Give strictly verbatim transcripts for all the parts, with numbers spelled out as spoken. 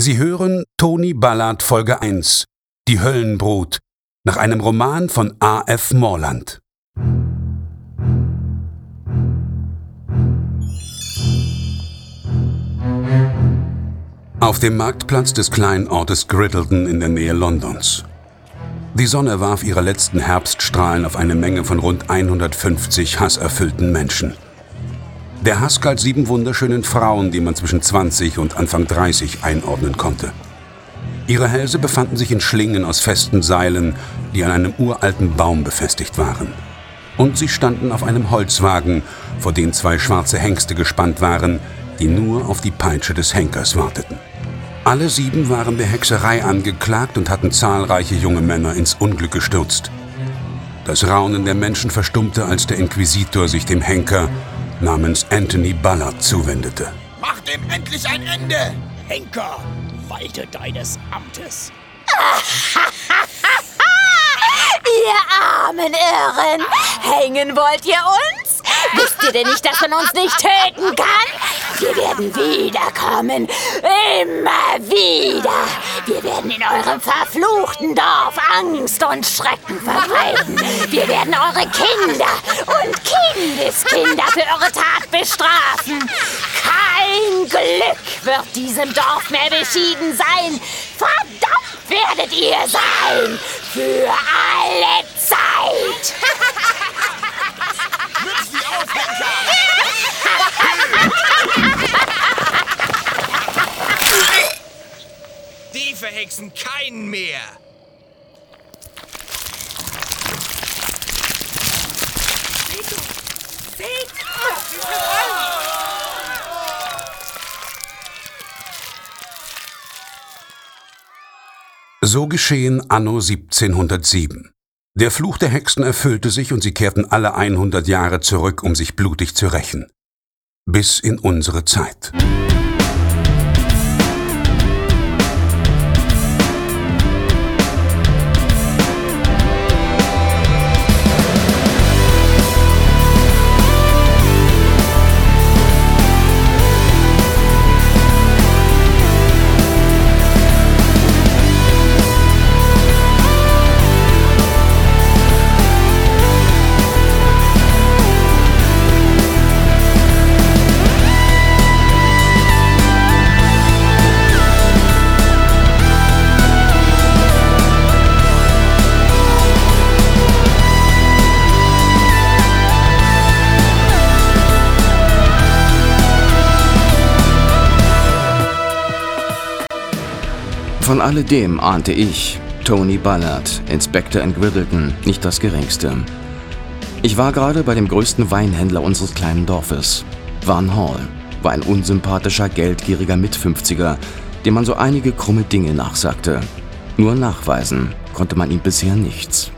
Sie hören Tony Ballard Folge eins, Die Höllenbrut, nach einem Roman von A F Morland. Auf dem Marktplatz des kleinen Ortes Grittleton in der Nähe Londons. Die Sonne warf ihre letzten Herbststrahlen auf eine Menge von rund hundertfünfzig hasserfüllten Menschen. Der Hass galt sieben wunderschönen Frauen, die man zwischen zwanzig und Anfang dreißig einordnen konnte. Ihre Hälse befanden sich in Schlingen aus festen Seilen, die an einem uralten Baum befestigt waren. Und sie standen auf einem Holzwagen, vor dem zwei schwarze Hengste gespannt waren, die nur auf die Peitsche des Henkers warteten. Alle sieben waren der Hexerei angeklagt und hatten zahlreiche junge Männer ins Unglück gestürzt. Das Raunen der Menschen verstummte, als der Inquisitor sich dem Henker namens Anthony Ballard zuwendete. Mach dem endlich ein Ende! Henker, walte deines Amtes! Ihr armen Irren! Hängen wollt ihr uns? Wisst ihr denn nicht, dass man uns nicht töten kann? Wir werden wiederkommen. Immer wieder. Wir werden in eurem verfluchten Dorf Angst und Schrecken verbreiten. Wir werden eure Kinder und Kindeskinder für eure Tat bestrafen. Kein Glück wird diesem Dorf mehr beschieden sein. Verdammt werdet ihr sein. Für alle Zeit. Nütz sie auf, Henker! Die verhexen keinen mehr! Seht doch! Seht! Sie sind alle! So geschehen anno siebzehnhundertsieben. Der Fluch der Hexen erfüllte sich und sie kehrten alle hundert Jahre zurück, um sich blutig zu rächen. Bis in unsere Zeit. Von alledem ahnte ich, Tony Ballard, Inspektor in Grittleton, nicht das Geringste. Ich war gerade bei dem größten Weinhändler unseres kleinen Dorfes. Van Hall war ein unsympathischer, geldgieriger Mitfünfziger, dem man so einige krumme Dinge nachsagte. Nur nachweisen konnte man ihm bisher nichts.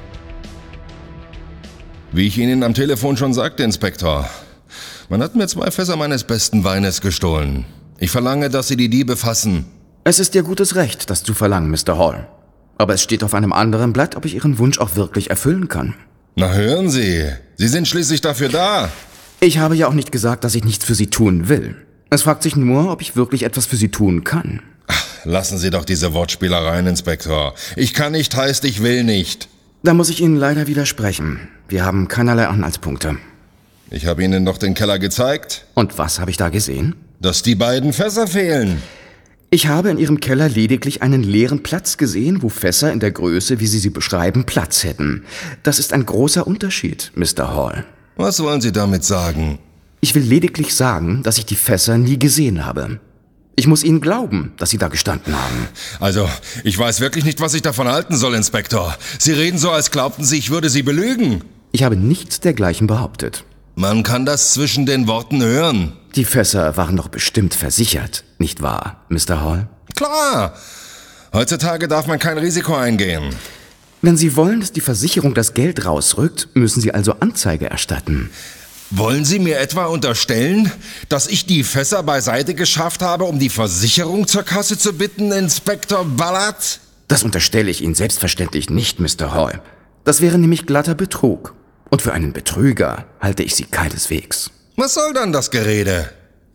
Wie ich Ihnen am Telefon schon sagte, Inspektor, man hat mir zwei Fässer meines besten Weines gestohlen. Ich verlange, dass Sie die Diebe fassen. Es ist Ihr gutes Recht, das zu verlangen, Mister Hall. Aber es steht auf einem anderen Blatt, ob ich Ihren Wunsch auch wirklich erfüllen kann. Na hören Sie, Sie sind schließlich dafür da. Ich habe ja auch nicht gesagt, dass ich nichts für Sie tun will. Es fragt sich nur, ob ich wirklich etwas für Sie tun kann. Ach, lassen Sie doch diese Wortspielereien, Inspektor. Ich kann nicht heißt, ich will nicht. Da muss ich Ihnen leider widersprechen. Wir haben keinerlei Anhaltspunkte. Ich habe Ihnen doch den Keller gezeigt. Und was habe ich da gesehen? Dass die beiden Fässer fehlen. Ich habe in Ihrem Keller lediglich einen leeren Platz gesehen, wo Fässer in der Größe, wie Sie sie beschreiben, Platz hätten. Das ist ein großer Unterschied, Mister Hall. Was wollen Sie damit sagen? Ich will lediglich sagen, dass ich die Fässer nie gesehen habe. Ich muss Ihnen glauben, dass Sie da gestanden haben. Also, ich weiß wirklich nicht, was ich davon halten soll, Inspektor. Sie reden so, als glaubten Sie, ich würde Sie belügen. Ich habe nichts dergleichen behauptet. Man kann das zwischen den Worten hören. Die Fässer waren doch bestimmt versichert, nicht wahr, Mister Hall? Klar. Heutzutage darf man kein Risiko eingehen. Wenn Sie wollen, dass die Versicherung das Geld rausrückt, müssen Sie also Anzeige erstatten. Wollen Sie mir etwa unterstellen, dass ich die Fässer beiseite geschafft habe, um die Versicherung zur Kasse zu bitten, Inspektor Ballard? Das unterstelle ich Ihnen selbstverständlich nicht, Mister Hall. Das wäre nämlich glatter Betrug. Und für einen Betrüger halte ich Sie keineswegs. Was soll dann das Gerede?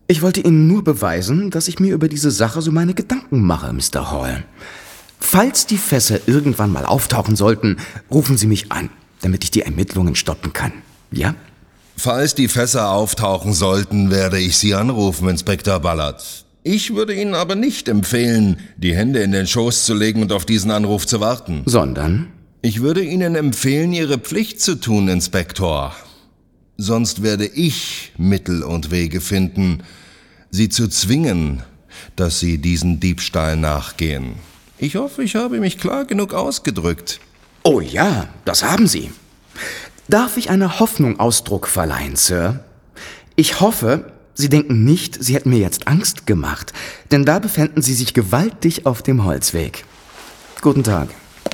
Ich wollte Ihnen nur beweisen, dass ich mir über diese Sache so meine Gedanken mache, Mister Hall. Falls die Fässer irgendwann mal auftauchen sollten, rufen Sie mich an, damit ich die Ermittlungen stoppen kann. Ja? Falls die Fässer auftauchen sollten, werde ich Sie anrufen, Inspektor Ballard. Ich würde Ihnen aber nicht empfehlen, die Hände in den Schoß zu legen und auf diesen Anruf zu warten. Sondern? Ich würde Ihnen empfehlen, Ihre Pflicht zu tun, Inspektor. Sonst werde ich Mittel und Wege finden, Sie zu zwingen, dass Sie diesen Diebstahl nachgehen. Ich hoffe, ich habe mich klar genug ausgedrückt. Oh ja, das haben Sie. Darf ich einer Hoffnung Ausdruck verleihen, Sir? Ich hoffe, Sie denken nicht, Sie hätten mir jetzt Angst gemacht, denn da befänden Sie sich gewaltig auf dem Holzweg. Guten Tag.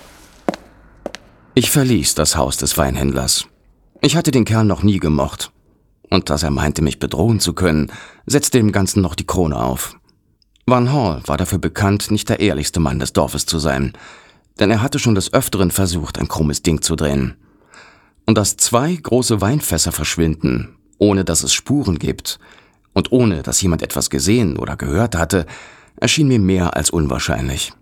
Ich verließ das Haus des Weinhändlers. Ich hatte den Kerl noch nie gemocht. Und dass er meinte, mich bedrohen zu können, setzte dem Ganzen noch die Krone auf. Van Hall war dafür bekannt, nicht der ehrlichste Mann des Dorfes zu sein, denn er hatte schon des Öfteren versucht, ein krummes Ding zu drehen. Und dass zwei große Weinfässer verschwinden, ohne dass es Spuren gibt und ohne dass jemand etwas gesehen oder gehört hatte, erschien mir mehr als unwahrscheinlich.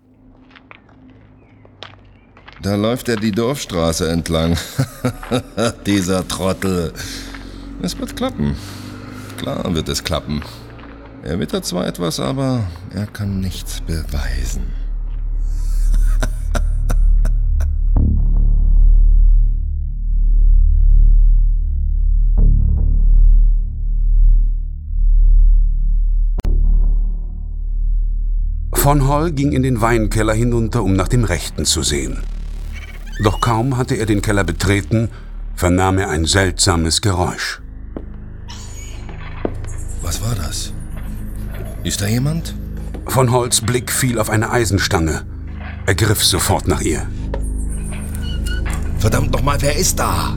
Da läuft er die Dorfstraße entlang. Dieser Trottel. Es wird klappen. Klar wird es klappen. Er wittert zwar etwas, aber er kann nichts beweisen. Von Hall ging in den Weinkeller hinunter, um nach dem Rechten zu sehen. Doch kaum hatte er den Keller betreten, vernahm er ein seltsames Geräusch. Was war das? Ist da jemand? Von Halls Blick fiel auf eine Eisenstange. Er griff sofort nach ihr. Verdammt nochmal, wer ist da?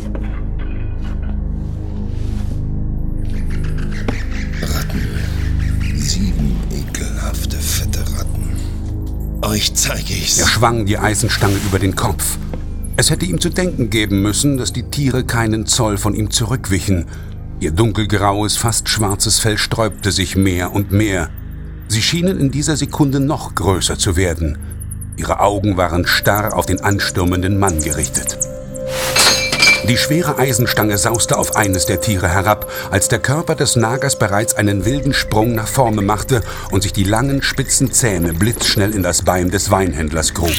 Ratten. Sieben ekelhafte, fette Ratten. Euch zeige ich's. Er schwang die Eisenstange über den Kopf. Es hätte ihm zu denken geben müssen, dass die Tiere keinen Zoll von ihm zurückwichen. Ihr dunkelgraues, fast schwarzes Fell sträubte sich mehr und mehr. Sie schienen in dieser Sekunde noch größer zu werden. Ihre Augen waren starr auf den anstürmenden Mann gerichtet. Die schwere Eisenstange sauste auf eines der Tiere herab, als der Körper des Nagers bereits einen wilden Sprung nach vorne machte und sich die langen, spitzen Zähne blitzschnell in das Bein des Weinhändlers gruben.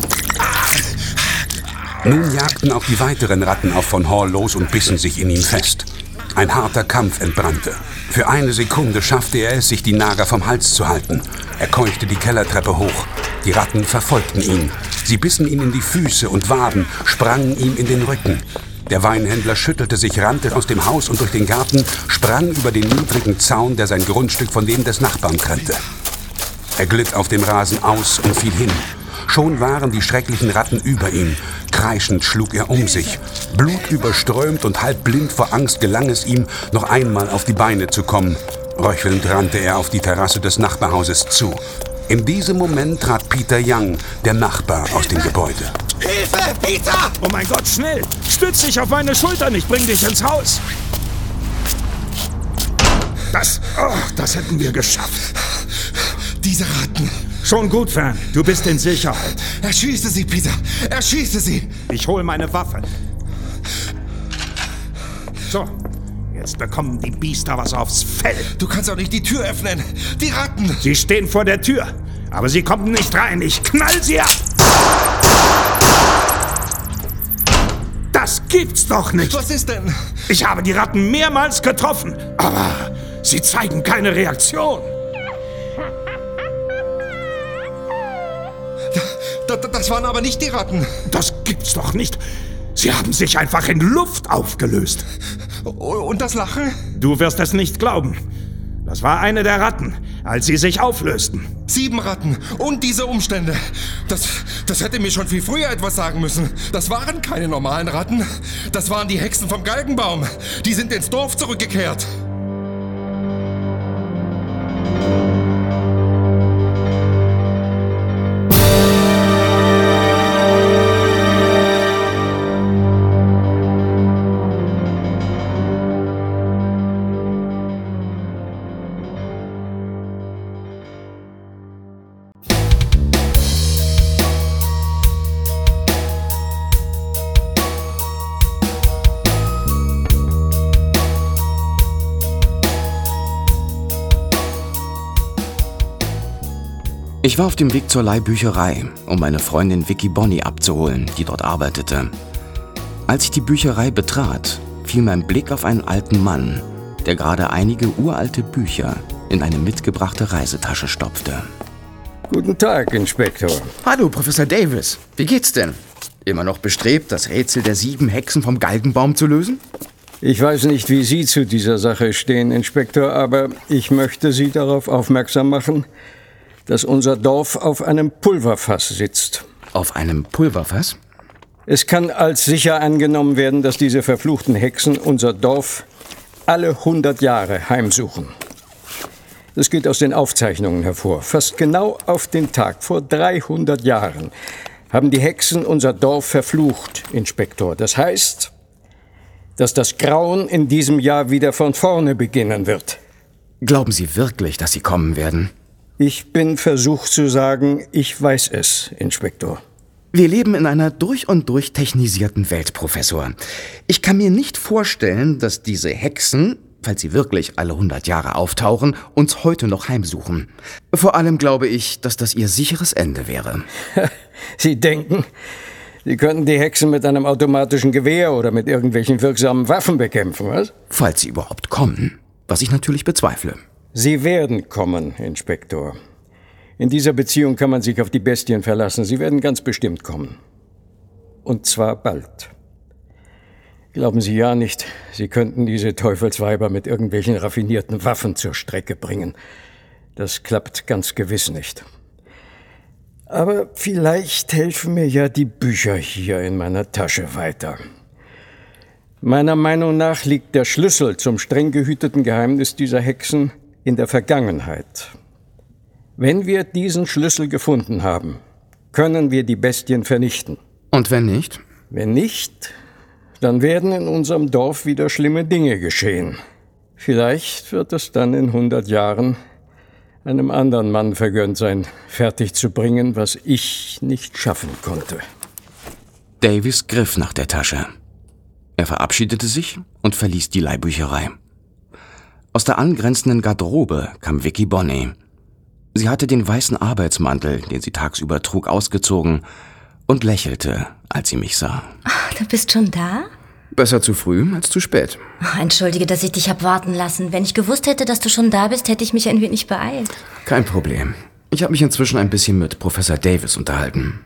Nun jagten auch die weiteren Ratten auf von Hall los und bissen sich in ihm fest. Ein harter Kampf entbrannte. Für eine Sekunde schaffte er es, sich die Nager vom Hals zu halten. Er keuchte die Kellertreppe hoch. Die Ratten verfolgten ihn. Sie bissen ihn in die Füße und Waden, sprangen ihm in den Rücken. Der Weinhändler schüttelte sich, rannte aus dem Haus und durch den Garten, sprang über den niedrigen Zaun, der sein Grundstück von dem des Nachbarn trennte. Er glitt auf dem Rasen aus und fiel hin. Schon waren die schrecklichen Ratten über ihm. Kreischend schlug er um sich. Blutüberströmt und halb blind vor Angst gelang es ihm, noch einmal auf die Beine zu kommen. Röchelnd rannte er auf die Terrasse des Nachbarhauses zu. In diesem Moment trat Peter Young, der Nachbar, aus dem Gebäude. Hilfe, Peter! Oh mein Gott, schnell! Stütz dich auf meine Schultern, ich bring dich ins Haus! Das, oh, das hätten wir geschafft. Diese Ratten. Schon gut, Fern. Du bist in Sicherheit. Erschieße sie, Peter. Erschieße sie. Ich hole meine Waffe. So, jetzt bekommen die Biester was aufs Fell. Du kannst auch nicht die Tür öffnen. Die Ratten. Sie stehen vor der Tür, aber sie kommen nicht rein. Ich knall sie ab. Das gibt's doch nicht. Was ist denn? Ich habe die Ratten mehrmals getroffen, aber sie zeigen keine Reaktion. Da, da, das waren aber nicht die Ratten. Das gibt's doch nicht. Sie haben sich einfach in Luft aufgelöst. Und das Lachen? Du wirst es nicht glauben. Das war eine der Ratten, als sie sich auflösten. Sieben Ratten und diese Umstände. Das, das hätte mir schon viel früher etwas sagen müssen. Das waren keine normalen Ratten. Das waren die Hexen vom Galgenbaum. Die sind ins Dorf zurückgekehrt. Ich war auf dem Weg zur Leihbücherei, um meine Freundin Vicky Bonnie abzuholen, die dort arbeitete. Als ich die Bücherei betrat, fiel mein Blick auf einen alten Mann, der gerade einige uralte Bücher in eine mitgebrachte Reisetasche stopfte. Guten Tag, Inspektor. Hallo, Professor Davis. Wie geht's denn? Immer noch bestrebt, das Rätsel der sieben Hexen vom Galgenbaum zu lösen? Ich weiß nicht, wie Sie zu dieser Sache stehen, Inspektor, aber ich möchte Sie darauf aufmerksam machen, dass unser Dorf auf einem Pulverfass sitzt. Auf einem Pulverfass? Es kann als sicher angenommen werden, dass diese verfluchten Hexen unser Dorf alle hundert Jahre heimsuchen. Das geht aus den Aufzeichnungen hervor. Fast genau auf den Tag vor dreihundert Jahren haben die Hexen unser Dorf verflucht, Inspektor. Das heißt, dass das Grauen in diesem Jahr wieder von vorne beginnen wird. Glauben Sie wirklich, dass sie kommen werden? Ich bin versucht zu sagen, ich weiß es, Inspektor. Wir leben in einer durch und durch technisierten Welt, Professor. Ich kann mir nicht vorstellen, dass diese Hexen, falls sie wirklich alle hundert Jahre auftauchen, uns heute noch heimsuchen. Vor allem glaube ich, dass das ihr sicheres Ende wäre. Sie denken, Sie könnten die Hexen mit einem automatischen Gewehr oder mit irgendwelchen wirksamen Waffen bekämpfen, was? Falls sie überhaupt kommen, was ich natürlich bezweifle. Sie werden kommen, Inspektor. In dieser Beziehung kann man sich auf die Bestien verlassen. Sie werden ganz bestimmt kommen. Und zwar bald. Glauben Sie ja nicht, Sie könnten diese Teufelsweiber mit irgendwelchen raffinierten Waffen zur Strecke bringen. Das klappt ganz gewiss nicht. Aber vielleicht helfen mir ja die Bücher hier in meiner Tasche weiter. Meiner Meinung nach liegt der Schlüssel zum streng gehüteten Geheimnis dieser Hexen in der Vergangenheit. Wenn wir diesen Schlüssel gefunden haben, können wir die Bestien vernichten. Und wenn nicht? Wenn nicht, dann werden in unserem Dorf wieder schlimme Dinge geschehen. Vielleicht wird es dann in hundert Jahren einem anderen Mann vergönnt sein, fertig zu bringen, was ich nicht schaffen konnte. Davis griff nach der Tasche. Er verabschiedete sich und verließ die Leihbücherei. Aus der angrenzenden Garderobe kam Vicky Bonnie. Sie hatte den weißen Arbeitsmantel, den sie tagsüber trug, ausgezogen und lächelte, als sie mich sah. Ach, du bist schon da? Besser zu früh als zu spät. Oh, entschuldige, dass ich dich hab warten lassen. Wenn ich gewusst hätte, dass du schon da bist, hätte ich mich ein wenig beeilt. Kein Problem. Ich habe mich inzwischen ein bisschen mit Professor Davis unterhalten.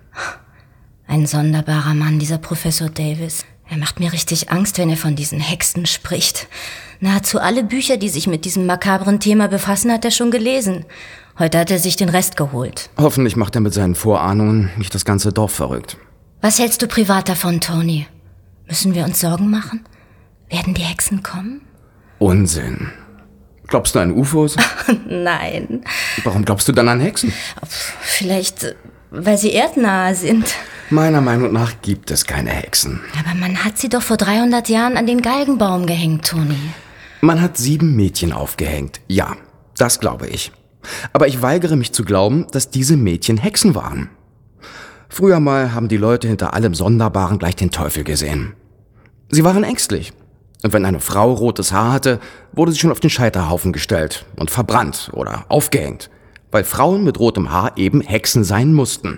Ein sonderbarer Mann, dieser Professor Davis. Er macht mir richtig Angst, wenn er von diesen Hexen spricht. Nahezu alle Bücher, die sich mit diesem makabren Thema befassen, hat er schon gelesen. Heute hat er sich den Rest geholt. Hoffentlich macht er mit seinen Vorahnungen nicht das ganze Dorf verrückt. Was hältst du privat davon, Tony? Müssen wir uns Sorgen machen? Werden die Hexen kommen? Unsinn. Glaubst du an U F Os? Nein. Warum glaubst du dann an Hexen? Vielleicht, weil sie erdnahe sind. Meiner Meinung nach gibt es keine Hexen. Aber man hat sie doch vor dreihundert Jahren an den Galgenbaum gehängt, Tony. Man hat sieben Mädchen aufgehängt. Ja, das glaube ich. Aber ich weigere mich zu glauben, dass diese Mädchen Hexen waren. Früher mal haben die Leute hinter allem Sonderbaren gleich den Teufel gesehen. Sie waren ängstlich. Und wenn eine Frau rotes Haar hatte, wurde sie schon auf den Scheiterhaufen gestellt und verbrannt oder aufgehängt, weil Frauen mit rotem Haar eben Hexen sein mussten.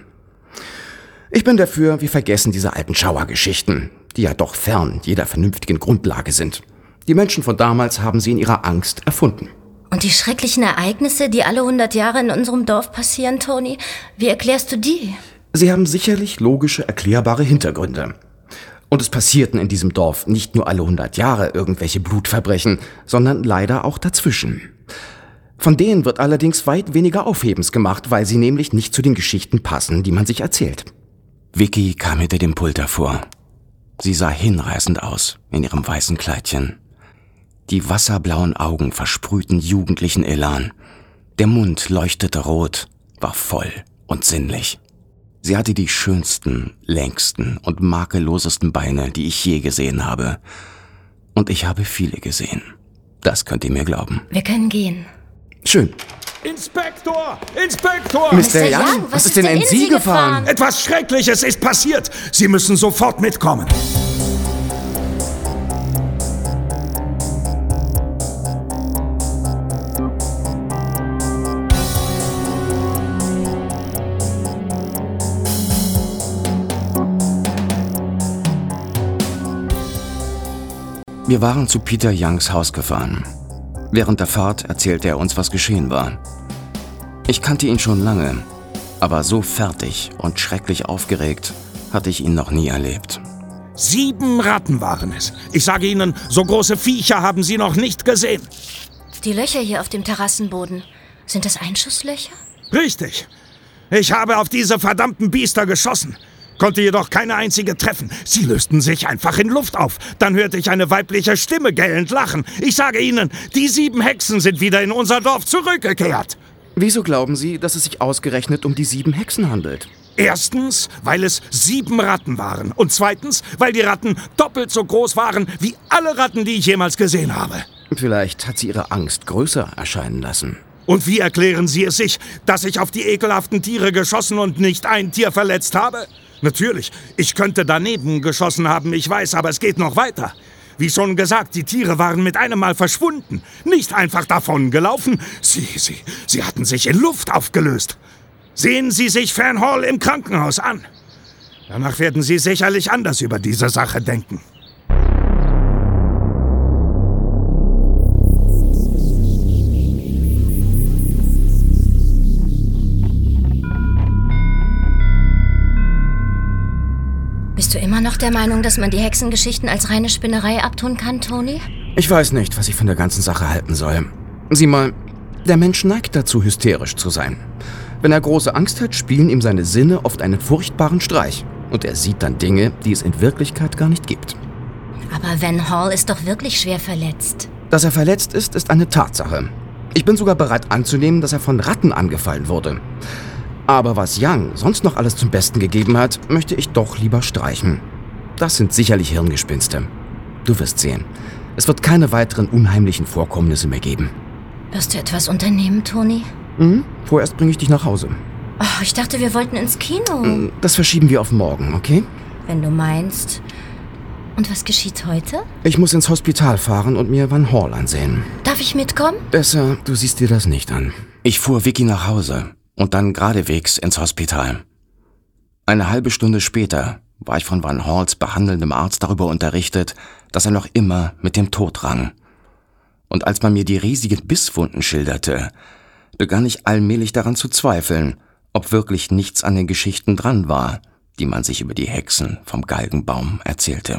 Ich bin dafür, wir vergessen diese alten Schauergeschichten, die ja doch fern jeder vernünftigen Grundlage sind. Die Menschen von damals haben sie in ihrer Angst erfunden. Und die schrecklichen Ereignisse, die alle hundert Jahre in unserem Dorf passieren, Tony, wie erklärst du die? Sie haben sicherlich logische, erklärbare Hintergründe. Und es passierten in diesem Dorf nicht nur alle hundert Jahre irgendwelche Blutverbrechen, sondern leider auch dazwischen. Von denen wird allerdings weit weniger Aufhebens gemacht, weil sie nämlich nicht zu den Geschichten passen, die man sich erzählt. Vicky kam hinter dem Pult hervor. Sie sah hinreißend aus in ihrem weißen Kleidchen. Die wasserblauen Augen versprühten jugendlichen Elan. Der Mund leuchtete rot, war voll und sinnlich. Sie hatte die schönsten, längsten und makellosesten Beine, die ich je gesehen habe. Und ich habe viele gesehen. Das könnt ihr mir glauben. Wir können gehen. Schön. Inspektor! Inspektor! Mister Young, was ist denn in Sie gefahren? Etwas Schreckliches ist passiert. Sie müssen sofort mitkommen. Wir waren zu Peter Youngs Haus gefahren. Während der Fahrt erzählte er uns, was geschehen war. Ich kannte ihn schon lange, aber so fertig und schrecklich aufgeregt hatte ich ihn noch nie erlebt. Sieben Ratten waren es. Ich sage Ihnen, so große Viecher haben Sie noch nicht gesehen. Die Löcher hier auf dem Terrassenboden, sind das Einschusslöcher? Richtig. Ich habe auf diese verdammten Biester geschossen, konnte jedoch keine einzige treffen. Sie lösten sich einfach in Luft auf. Dann hörte ich eine weibliche Stimme gellend lachen. Ich sage Ihnen, die sieben Hexen sind wieder in unser Dorf zurückgekehrt. Wieso glauben Sie, dass es sich ausgerechnet um die sieben Hexen handelt? Erstens, weil es sieben Ratten waren. Und zweitens, weil die Ratten doppelt so groß waren wie alle Ratten, die ich jemals gesehen habe. Vielleicht hat sie ihre Angst größer erscheinen lassen. Und wie erklären Sie es sich, dass ich auf die ekelhaften Tiere geschossen und nicht ein Tier verletzt habe? Natürlich, ich könnte daneben geschossen haben, ich weiß, aber es geht noch weiter. Wie schon gesagt, die Tiere waren mit einem Mal verschwunden. Nicht einfach davongelaufen. Sie, sie, sie hatten sich in Luft aufgelöst. Sehen Sie sich Fan Hall im Krankenhaus an. Danach werden Sie sicherlich anders über diese Sache denken. Bist du immer noch der Meinung, dass man die Hexengeschichten als reine Spinnerei abtun kann, Tony? Ich weiß nicht, was ich von der ganzen Sache halten soll. Sieh mal, der Mensch neigt dazu, hysterisch zu sein. Wenn er große Angst hat, spielen ihm seine Sinne oft einen furchtbaren Streich. Und er sieht dann Dinge, die es in Wirklichkeit gar nicht gibt. Aber Van Hall ist doch wirklich schwer verletzt. Dass er verletzt ist, ist eine Tatsache. Ich bin sogar bereit anzunehmen, dass er von Ratten angefallen wurde. Aber was Young sonst noch alles zum Besten gegeben hat, möchte ich doch lieber streichen. Das sind sicherlich Hirngespinste. Du wirst sehen. Es wird keine weiteren unheimlichen Vorkommnisse mehr geben. Wirst du etwas unternehmen, Tony? Mhm. Vorerst bringe ich dich nach Hause. Oh, ich dachte, wir wollten ins Kino. Das verschieben wir auf morgen, okay? Wenn du meinst. Und was geschieht heute? Ich muss ins Hospital fahren und mir Van Hall ansehen. Darf ich mitkommen? Besser, du siehst dir das nicht an. Ich fuhr Vicky nach Hause und dann geradewegs ins Hospital. Eine halbe Stunde später war ich von Van Halls behandelndem Arzt darüber unterrichtet, dass er noch immer mit dem Tod rang. Und als man mir die riesigen Bisswunden schilderte, begann ich allmählich daran zu zweifeln, ob wirklich nichts an den Geschichten dran war, die man sich über die Hexen vom Galgenbaum erzählte.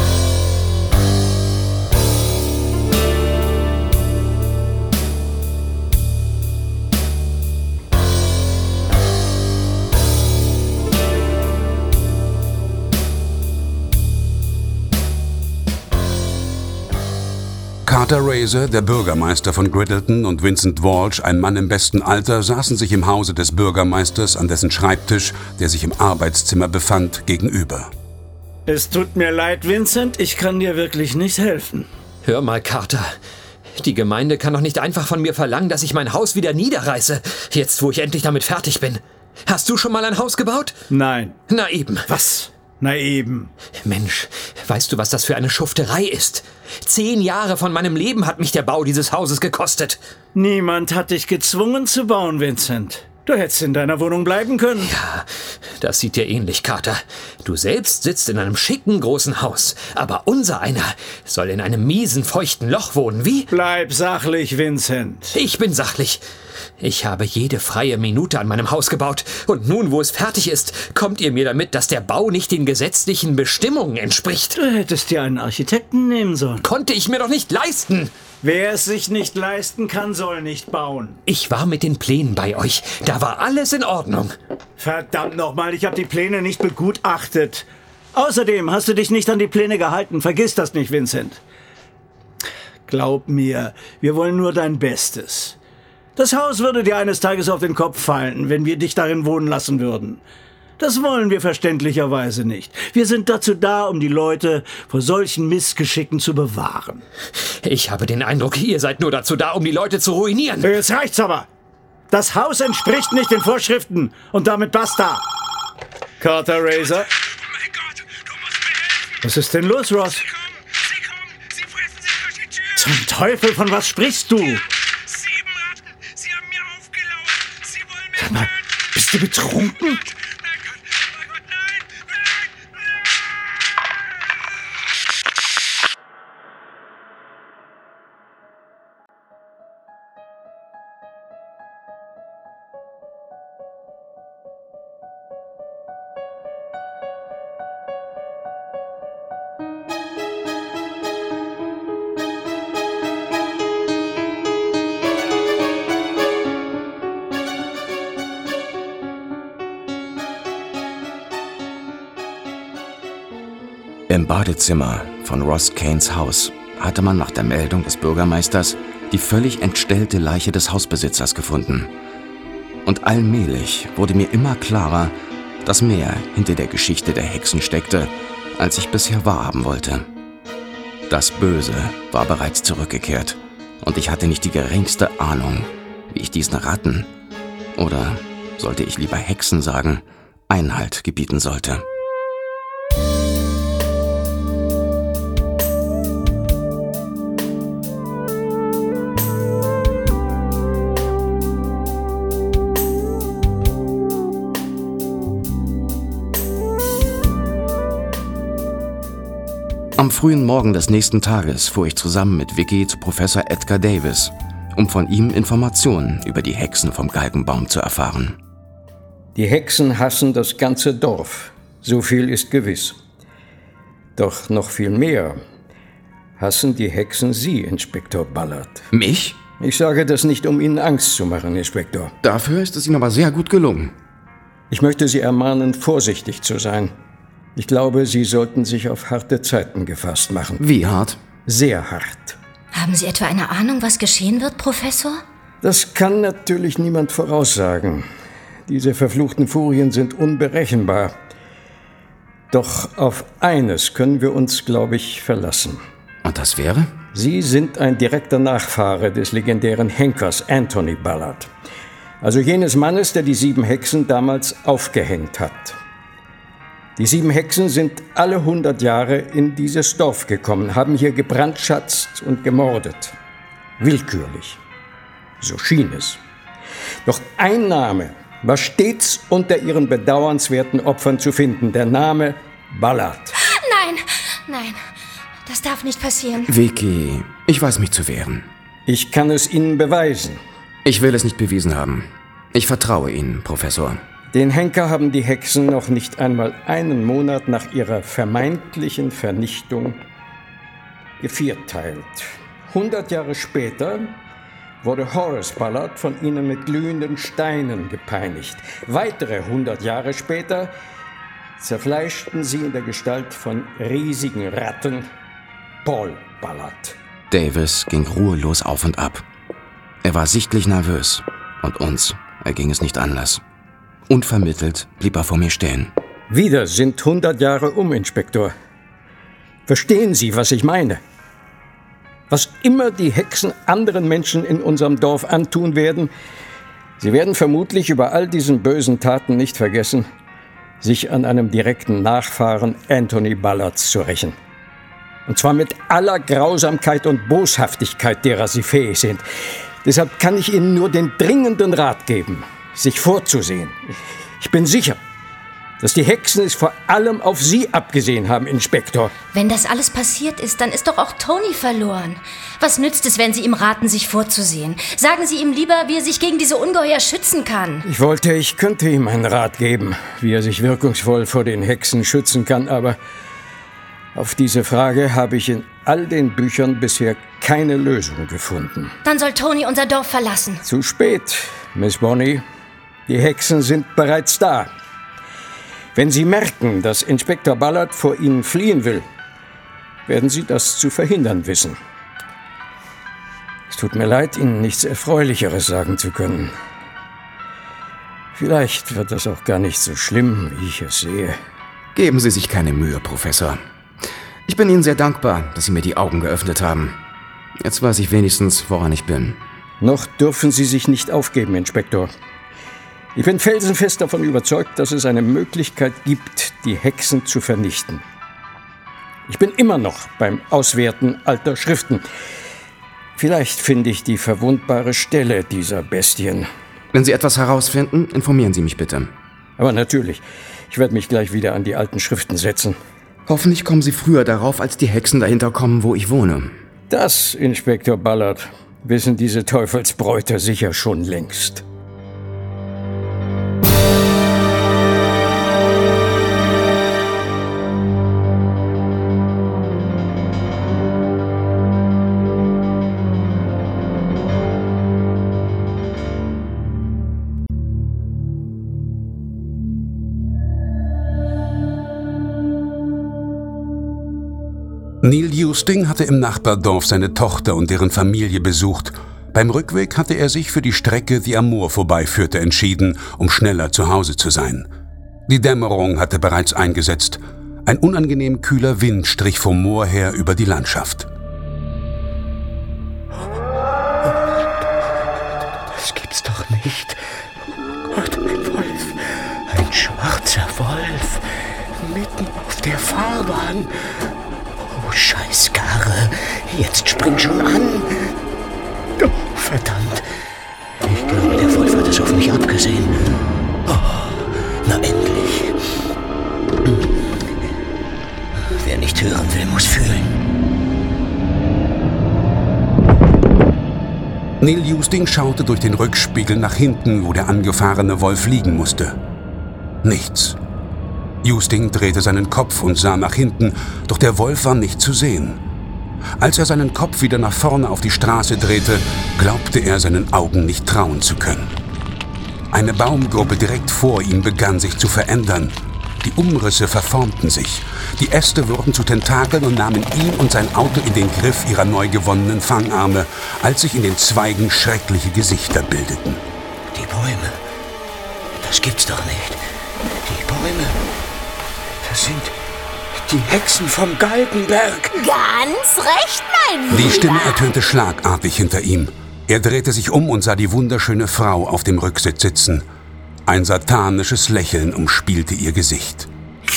Carter Razor, der Bürgermeister von Griddleton, und Vincent Walsh, ein Mann im besten Alter, saßen sich im Hause des Bürgermeisters an dessen Schreibtisch, der sich im Arbeitszimmer befand, gegenüber. Es tut mir leid, Vincent, ich kann dir wirklich nicht helfen. Hör mal, Carter. Die Gemeinde kann doch nicht einfach von mir verlangen, dass ich mein Haus wieder niederreiße, jetzt wo ich endlich damit fertig bin. Hast du schon mal ein Haus gebaut? Nein. Na eben. Was? Na eben. Mensch, weißt du, was das für eine Schufterei ist? Zehn Jahre von meinem Leben hat mich der Bau dieses Hauses gekostet. Niemand hat dich gezwungen zu bauen, Vincent. Du hättest in deiner Wohnung bleiben können. Ja, das sieht dir ähnlich, Carter. Du selbst sitzt in einem schicken großen Haus, aber unser einer soll in einem miesen, feuchten Loch wohnen, wie? Bleib sachlich, Vincent. Ich bin sachlich. Ich habe jede freie Minute an meinem Haus gebaut. Und nun, wo es fertig ist, kommt ihr mir damit, dass der Bau nicht den gesetzlichen Bestimmungen entspricht. Du hättest dir einen Architekten nehmen sollen. Konnte ich mir doch nicht leisten. Wer es sich nicht leisten kann, soll nicht bauen. Ich war mit den Plänen bei euch. Da war alles in Ordnung. Verdammt nochmal, ich habe die Pläne nicht begutachtet. Außerdem hast du dich nicht an die Pläne gehalten. Vergiss das nicht, Vincent. Glaub mir, wir wollen nur dein Bestes. Das Haus würde dir eines Tages auf den Kopf fallen, wenn wir dich darin wohnen lassen würden. Das wollen wir verständlicherweise nicht. Wir sind dazu da, um die Leute vor solchen Missgeschicken zu bewahren. Ich habe den Eindruck, ihr seid nur dazu da, um die Leute zu ruinieren. Jetzt reicht's aber. Das Haus entspricht nicht den Vorschriften und damit basta. Carter Razor. Oh mein Gott, du musst mir helfen. Was ist denn los, Ross? Sie kommen, sie kommen, sie fressen sich durch die Tür. Zum Teufel, von was sprichst du? Sieben Ratten, sie haben mir aufgelauert. Sie wollen mich Sag mal, töten. bist du betrunken? Im Badezimmer von Ross Kanes Haus hatte man nach der Meldung des Bürgermeisters die völlig entstellte Leiche des Hausbesitzers gefunden. Und allmählich wurde mir immer klarer, dass mehr hinter der Geschichte der Hexen steckte, als ich bisher wahrhaben wollte. Das Böse war bereits zurückgekehrt und ich hatte nicht die geringste Ahnung, wie ich diesen Ratten, oder sollte ich lieber Hexen sagen, Einhalt gebieten sollte. Am frühen Morgen des nächsten Tages fuhr ich zusammen mit Vicky zu Professor Edgar Davis, um von ihm Informationen über die Hexen vom Galgenbaum zu erfahren. Die Hexen hassen das ganze Dorf, so viel ist gewiss. Doch noch viel mehr hassen die Hexen Sie, Inspektor Ballard. Mich? Ich sage das nicht, um Ihnen Angst zu machen, Inspektor. Dafür ist es Ihnen aber sehr gut gelungen. Ich möchte Sie ermahnen, vorsichtig zu sein. Ich glaube, Sie sollten sich auf harte Zeiten gefasst machen. Wie hart? Sehr hart. Haben Sie etwa eine Ahnung, was geschehen wird, Professor? Das kann natürlich niemand voraussagen. Diese verfluchten Furien sind unberechenbar. Doch auf eines können wir uns, glaube ich, verlassen. Und das wäre? Sie sind ein direkter Nachfahre des legendären Henkers Anthony Ballard. Also jenes Mannes, der die sieben Hexen damals aufgehängt hat. Die sieben Hexen sind alle hundert Jahre in dieses Dorf gekommen, haben hier gebrandschatzt und gemordet. Willkürlich. So schien es. Doch ein Name war stets unter ihren bedauernswerten Opfern zu finden. Der Name Ballard. Nein, nein, das darf nicht passieren. Vicky, ich weiß mich zu wehren. Ich kann es Ihnen beweisen. Ich will es nicht bewiesen haben. Ich vertraue Ihnen, Professor. Den Henker haben die Hexen noch nicht einmal einen Monat nach ihrer vermeintlichen Vernichtung gevierteilt. Hundert Jahre später wurde Horace Ballard von ihnen mit glühenden Steinen gepeinigt. Weitere hundert Jahre später zerfleischten sie in der Gestalt von riesigen Ratten Paul Ballard. Davis ging ruhelos auf und ab. Er war sichtlich nervös und uns erging es nicht anders. Unvermittelt blieb er vor mir stehen. Wieder sind hundert Jahre um, Inspektor. Verstehen Sie, was ich meine? Was immer die Hexen anderen Menschen in unserem Dorf antun werden, sie werden vermutlich über all diesen bösen Taten nicht vergessen, sich an einem direkten Nachfahren Anthony Ballards zu rächen. Und zwar mit aller Grausamkeit und Boshaftigkeit, derer sie fähig sind. Deshalb kann ich Ihnen nur den dringenden Rat geben, sich vorzusehen. Ich bin sicher, dass die Hexen es vor allem auf Sie abgesehen haben, Inspektor. Wenn das alles passiert ist, dann ist doch auch Tony verloren. Was nützt es, wenn Sie ihm raten, sich vorzusehen? Sagen Sie ihm lieber, wie er sich gegen diese Ungeheuer schützen kann. Ich wollte, ich könnte ihm einen Rat geben, wie er sich wirkungsvoll vor den Hexen schützen kann, aber auf diese Frage habe ich in all den Büchern bisher keine Lösung gefunden. Dann soll Tony unser Dorf verlassen. Zu spät, Miss Bonny. Die Hexen sind bereits da. Wenn Sie merken, dass Inspektor Ballard vor Ihnen fliehen will, werden Sie das zu verhindern wissen. Es tut mir leid, Ihnen nichts Erfreulicheres sagen zu können. Vielleicht wird das auch gar nicht so schlimm, wie ich es sehe. Geben Sie sich keine Mühe, Professor. Ich bin Ihnen sehr dankbar, dass Sie mir die Augen geöffnet haben. Jetzt weiß ich wenigstens, woran ich bin. Noch dürfen Sie sich nicht aufgeben, Inspektor. Ich bin felsenfest davon überzeugt, dass es eine Möglichkeit gibt, die Hexen zu vernichten. Ich bin immer noch beim Auswerten alter Schriften. Vielleicht finde ich die verwundbare Stelle dieser Bestien. Wenn Sie etwas herausfinden, informieren Sie mich bitte. Aber natürlich, ich werde mich gleich wieder an die alten Schriften setzen. Hoffentlich kommen Sie früher darauf, als die Hexen dahinter kommen, wo ich wohne. Das, Inspektor Ballard, wissen diese Teufelsbräuter sicher schon längst. Neil Husting hatte im Nachbardorf seine Tochter und deren Familie besucht. Beim Rückweg hatte er sich für die Strecke, die am Moor vorbeiführte, entschieden, um schneller zu Hause zu sein. Die Dämmerung hatte bereits eingesetzt. Ein unangenehm kühler Wind strich vom Moor her über die Landschaft. Das gibt's doch nicht. Gott, ein Wolf. Ein schwarzer Wolf. Mitten auf der Fahrbahn. Oh, Scheißkarre. Jetzt spring schon an. Oh, verdammt. Ich glaube, der Wolf hat es auf mich abgesehen. Oh, na endlich. Wer nicht hören will, muss fühlen. Neil Husting schaute durch den Rückspiegel nach hinten, wo der angefahrene Wolf liegen musste. Nichts. Husting drehte seinen Kopf und sah nach hinten, doch der Wolf war nicht zu sehen. Als er seinen Kopf wieder nach vorne auf die Straße drehte, glaubte er seinen Augen nicht trauen zu können. Eine Baumgruppe direkt vor ihm begann sich zu verändern. Die Umrisse verformten sich. Die Äste wurden zu Tentakeln und nahmen ihn und sein Auto in den Griff ihrer neu gewonnenen Fangarme, als sich in den Zweigen schreckliche Gesichter bildeten. Die Bäume. Das gibt's doch nicht. Die Bäume. Das sind die Hexen vom Galgenberg. Ganz recht, mein Lieber. Die Stimme ertönte schlagartig hinter ihm. Er drehte sich um und sah die wunderschöne Frau auf dem Rücksitz sitzen. Ein satanisches Lächeln umspielte ihr Gesicht.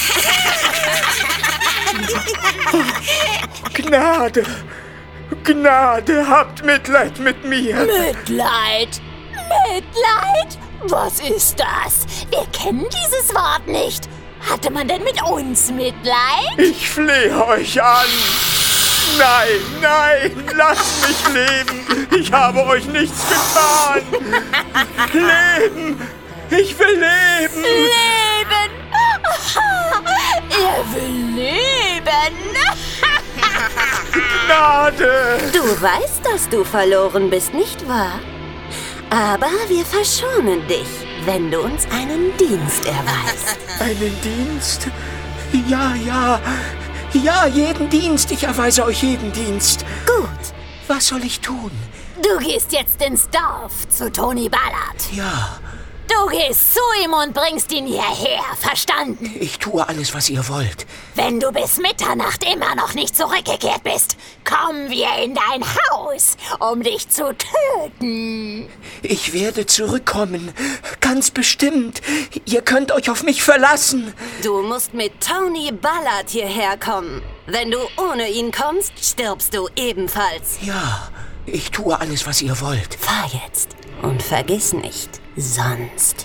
Gnade, Gnade, habt Mitleid mit mir. Mitleid? Mitleid? Was ist das? Wir kennen dieses Wort nicht. Hatte man denn mit uns Mitleid? Ich flehe euch an. Nein, nein, lasst mich leben. Ich habe euch nichts getan. Leben, ich will leben. Leben? Er will leben. Gnade. Du weißt, dass du verloren bist, nicht wahr? Aber wir verschonen dich, wenn du uns einen Dienst erweist. Einen Dienst? Ja, ja. Ja, jeden Dienst. Ich erweise euch jeden Dienst. Gut. Was soll ich tun? Du gehst jetzt ins Dorf zu Tony Ballard. Ja. Du gehst zu ihm und bringst ihn hierher, verstanden? Ich tue alles, was ihr wollt. Wenn du bis Mitternacht immer noch nicht zurückgekehrt bist, kommen wir in dein Haus, um dich zu töten. Ich werde zurückkommen. Ganz bestimmt. Ihr könnt euch auf mich verlassen. Du musst mit Tony Ballard hierher kommen. Wenn du ohne ihn kommst, stirbst du ebenfalls. Ja, ich tue alles, was ihr wollt. Fahr jetzt. Und vergiss nicht, sonst...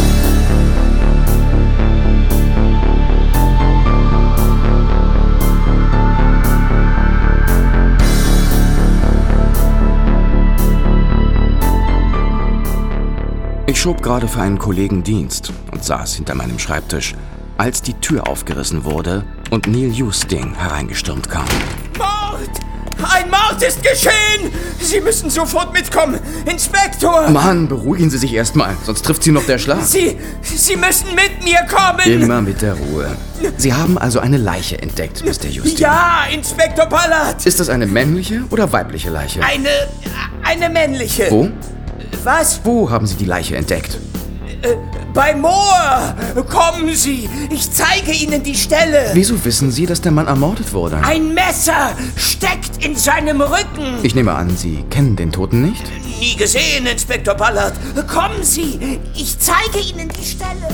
Ich schob gerade für einen Kollegen Dienst und saß hinter meinem Schreibtisch, als die Tür aufgerissen wurde und Neil Husting hereingestürmt kam. Mord! Ein Mord ist geschehen! Sie müssen sofort mitkommen! Inspektor! Mann, beruhigen Sie sich erstmal, sonst trifft Sie noch der Schlag. Sie, Sie müssen mit mir kommen! Immer mit der Ruhe. Sie haben also eine Leiche entdeckt, Mister Husting. Ja, Inspektor Ballard! Ist das eine männliche oder weibliche Leiche? Eine... eine männliche. Wo? Was? Wo haben Sie die Leiche entdeckt? Äh, bei Moor! Kommen Sie! Ich zeige Ihnen die Stelle! Wieso wissen Sie, dass der Mann ermordet wurde? Ein Messer steckt in seinem Rücken! Ich nehme an, Sie kennen den Toten nicht? Nie gesehen, Inspektor Ballard! Kommen Sie! Ich zeige Ihnen die Stelle!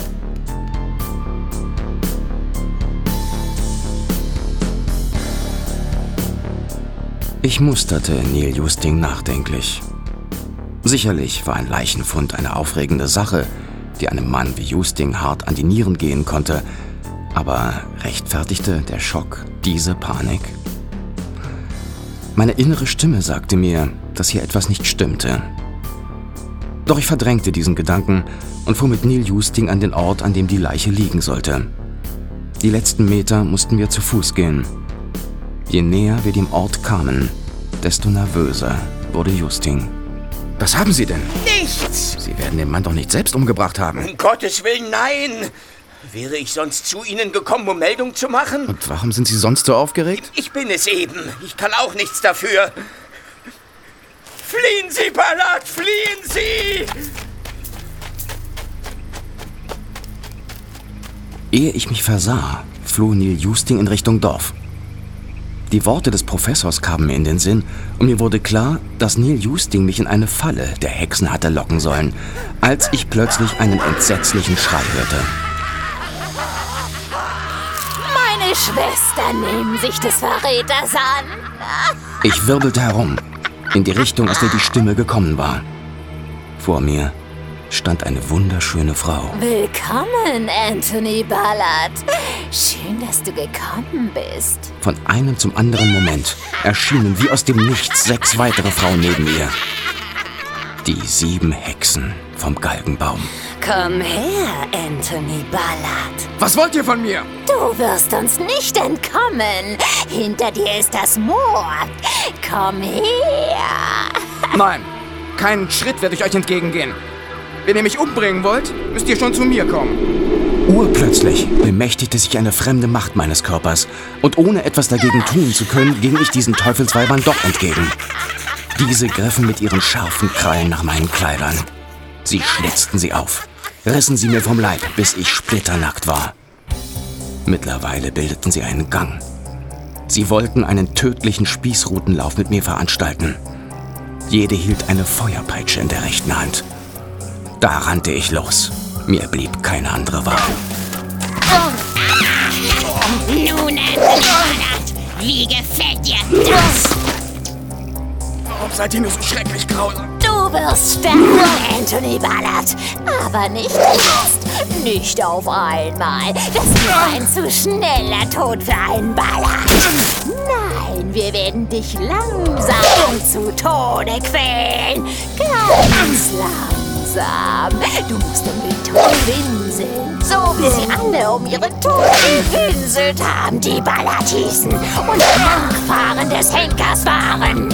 Ich musterte Neil Husting nachdenklich. Sicherlich war ein Leichenfund eine aufregende Sache, die einem Mann wie Husting hart an die Nieren gehen konnte. Aber rechtfertigte der Schock diese Panik? Meine innere Stimme sagte mir, dass hier etwas nicht stimmte. Doch ich verdrängte diesen Gedanken und fuhr mit Neil Husting an den Ort, an dem die Leiche liegen sollte. Die letzten Meter mussten wir zu Fuß gehen. Je näher wir dem Ort kamen, desto nervöser wurde Husting. Was haben Sie denn? Nichts! Sie werden den Mann doch nicht selbst umgebracht haben. Um Gottes Willen, nein! Wäre ich sonst zu Ihnen gekommen, um Meldung zu machen? Und warum sind Sie sonst so aufgeregt? Ich bin es eben. Ich kann auch nichts dafür. Fliehen Sie, Ballard, fliehen Sie! Ehe ich mich versah, floh Neil Husting in Richtung Dorf. Die Worte des Professors kamen mir in den Sinn und mir wurde klar, dass Neil Husting mich in eine Falle der Hexen hatte locken sollen, als ich plötzlich einen entsetzlichen Schrei hörte. Meine Schwestern nehmen sich des Verräters an. Ich wirbelte herum, in die Richtung, aus der die Stimme gekommen war. Vor mir stand eine wunderschöne Frau. Willkommen, Anthony Ballard. Schön, dass du gekommen bist. Von einem zum anderen Moment erschienen wie aus dem Nichts sechs weitere Frauen neben ihr. Die sieben Hexen vom Galgenbaum. Komm her, Anthony Ballard. Was wollt ihr von mir? Du wirst uns nicht entkommen. Hinter dir ist das Moor. Komm her. Nein, keinen Schritt werde ich euch entgegengehen. Wenn ihr mich umbringen wollt, müsst ihr schon zu mir kommen. Urplötzlich bemächtigte sich eine fremde Macht meines Körpers. Und ohne etwas dagegen tun zu können, ging ich diesen Teufelsweibern doch entgegen. Diese griffen mit ihren scharfen Krallen nach meinen Kleidern. Sie schlitzten sie auf, rissen sie mir vom Leib, bis ich splitternackt war. Mittlerweile bildeten sie einen Gang. Sie wollten einen tödlichen Spießrutenlauf mit mir veranstalten. Jede hielt eine Feuerpeitsche in der rechten Hand. Da rannte ich los. Mir blieb keine andere Wahl. Nun, Anthony Ballard, wie gefällt dir das? Warum seid ihr nur so schrecklich grausam? Du wirst sterben, Anthony Ballard. Aber nicht jetzt. Nicht auf einmal. Das wäre ein zu schneller Tod für einen Ballard. Nein, wir werden dich langsam zu Tode quälen. Ganz langsam. Du musst um den Tod winseln, so wie sie alle um ihren Tod gewinselt haben, die Ballard hießen und Nachfahren des Henkers waren.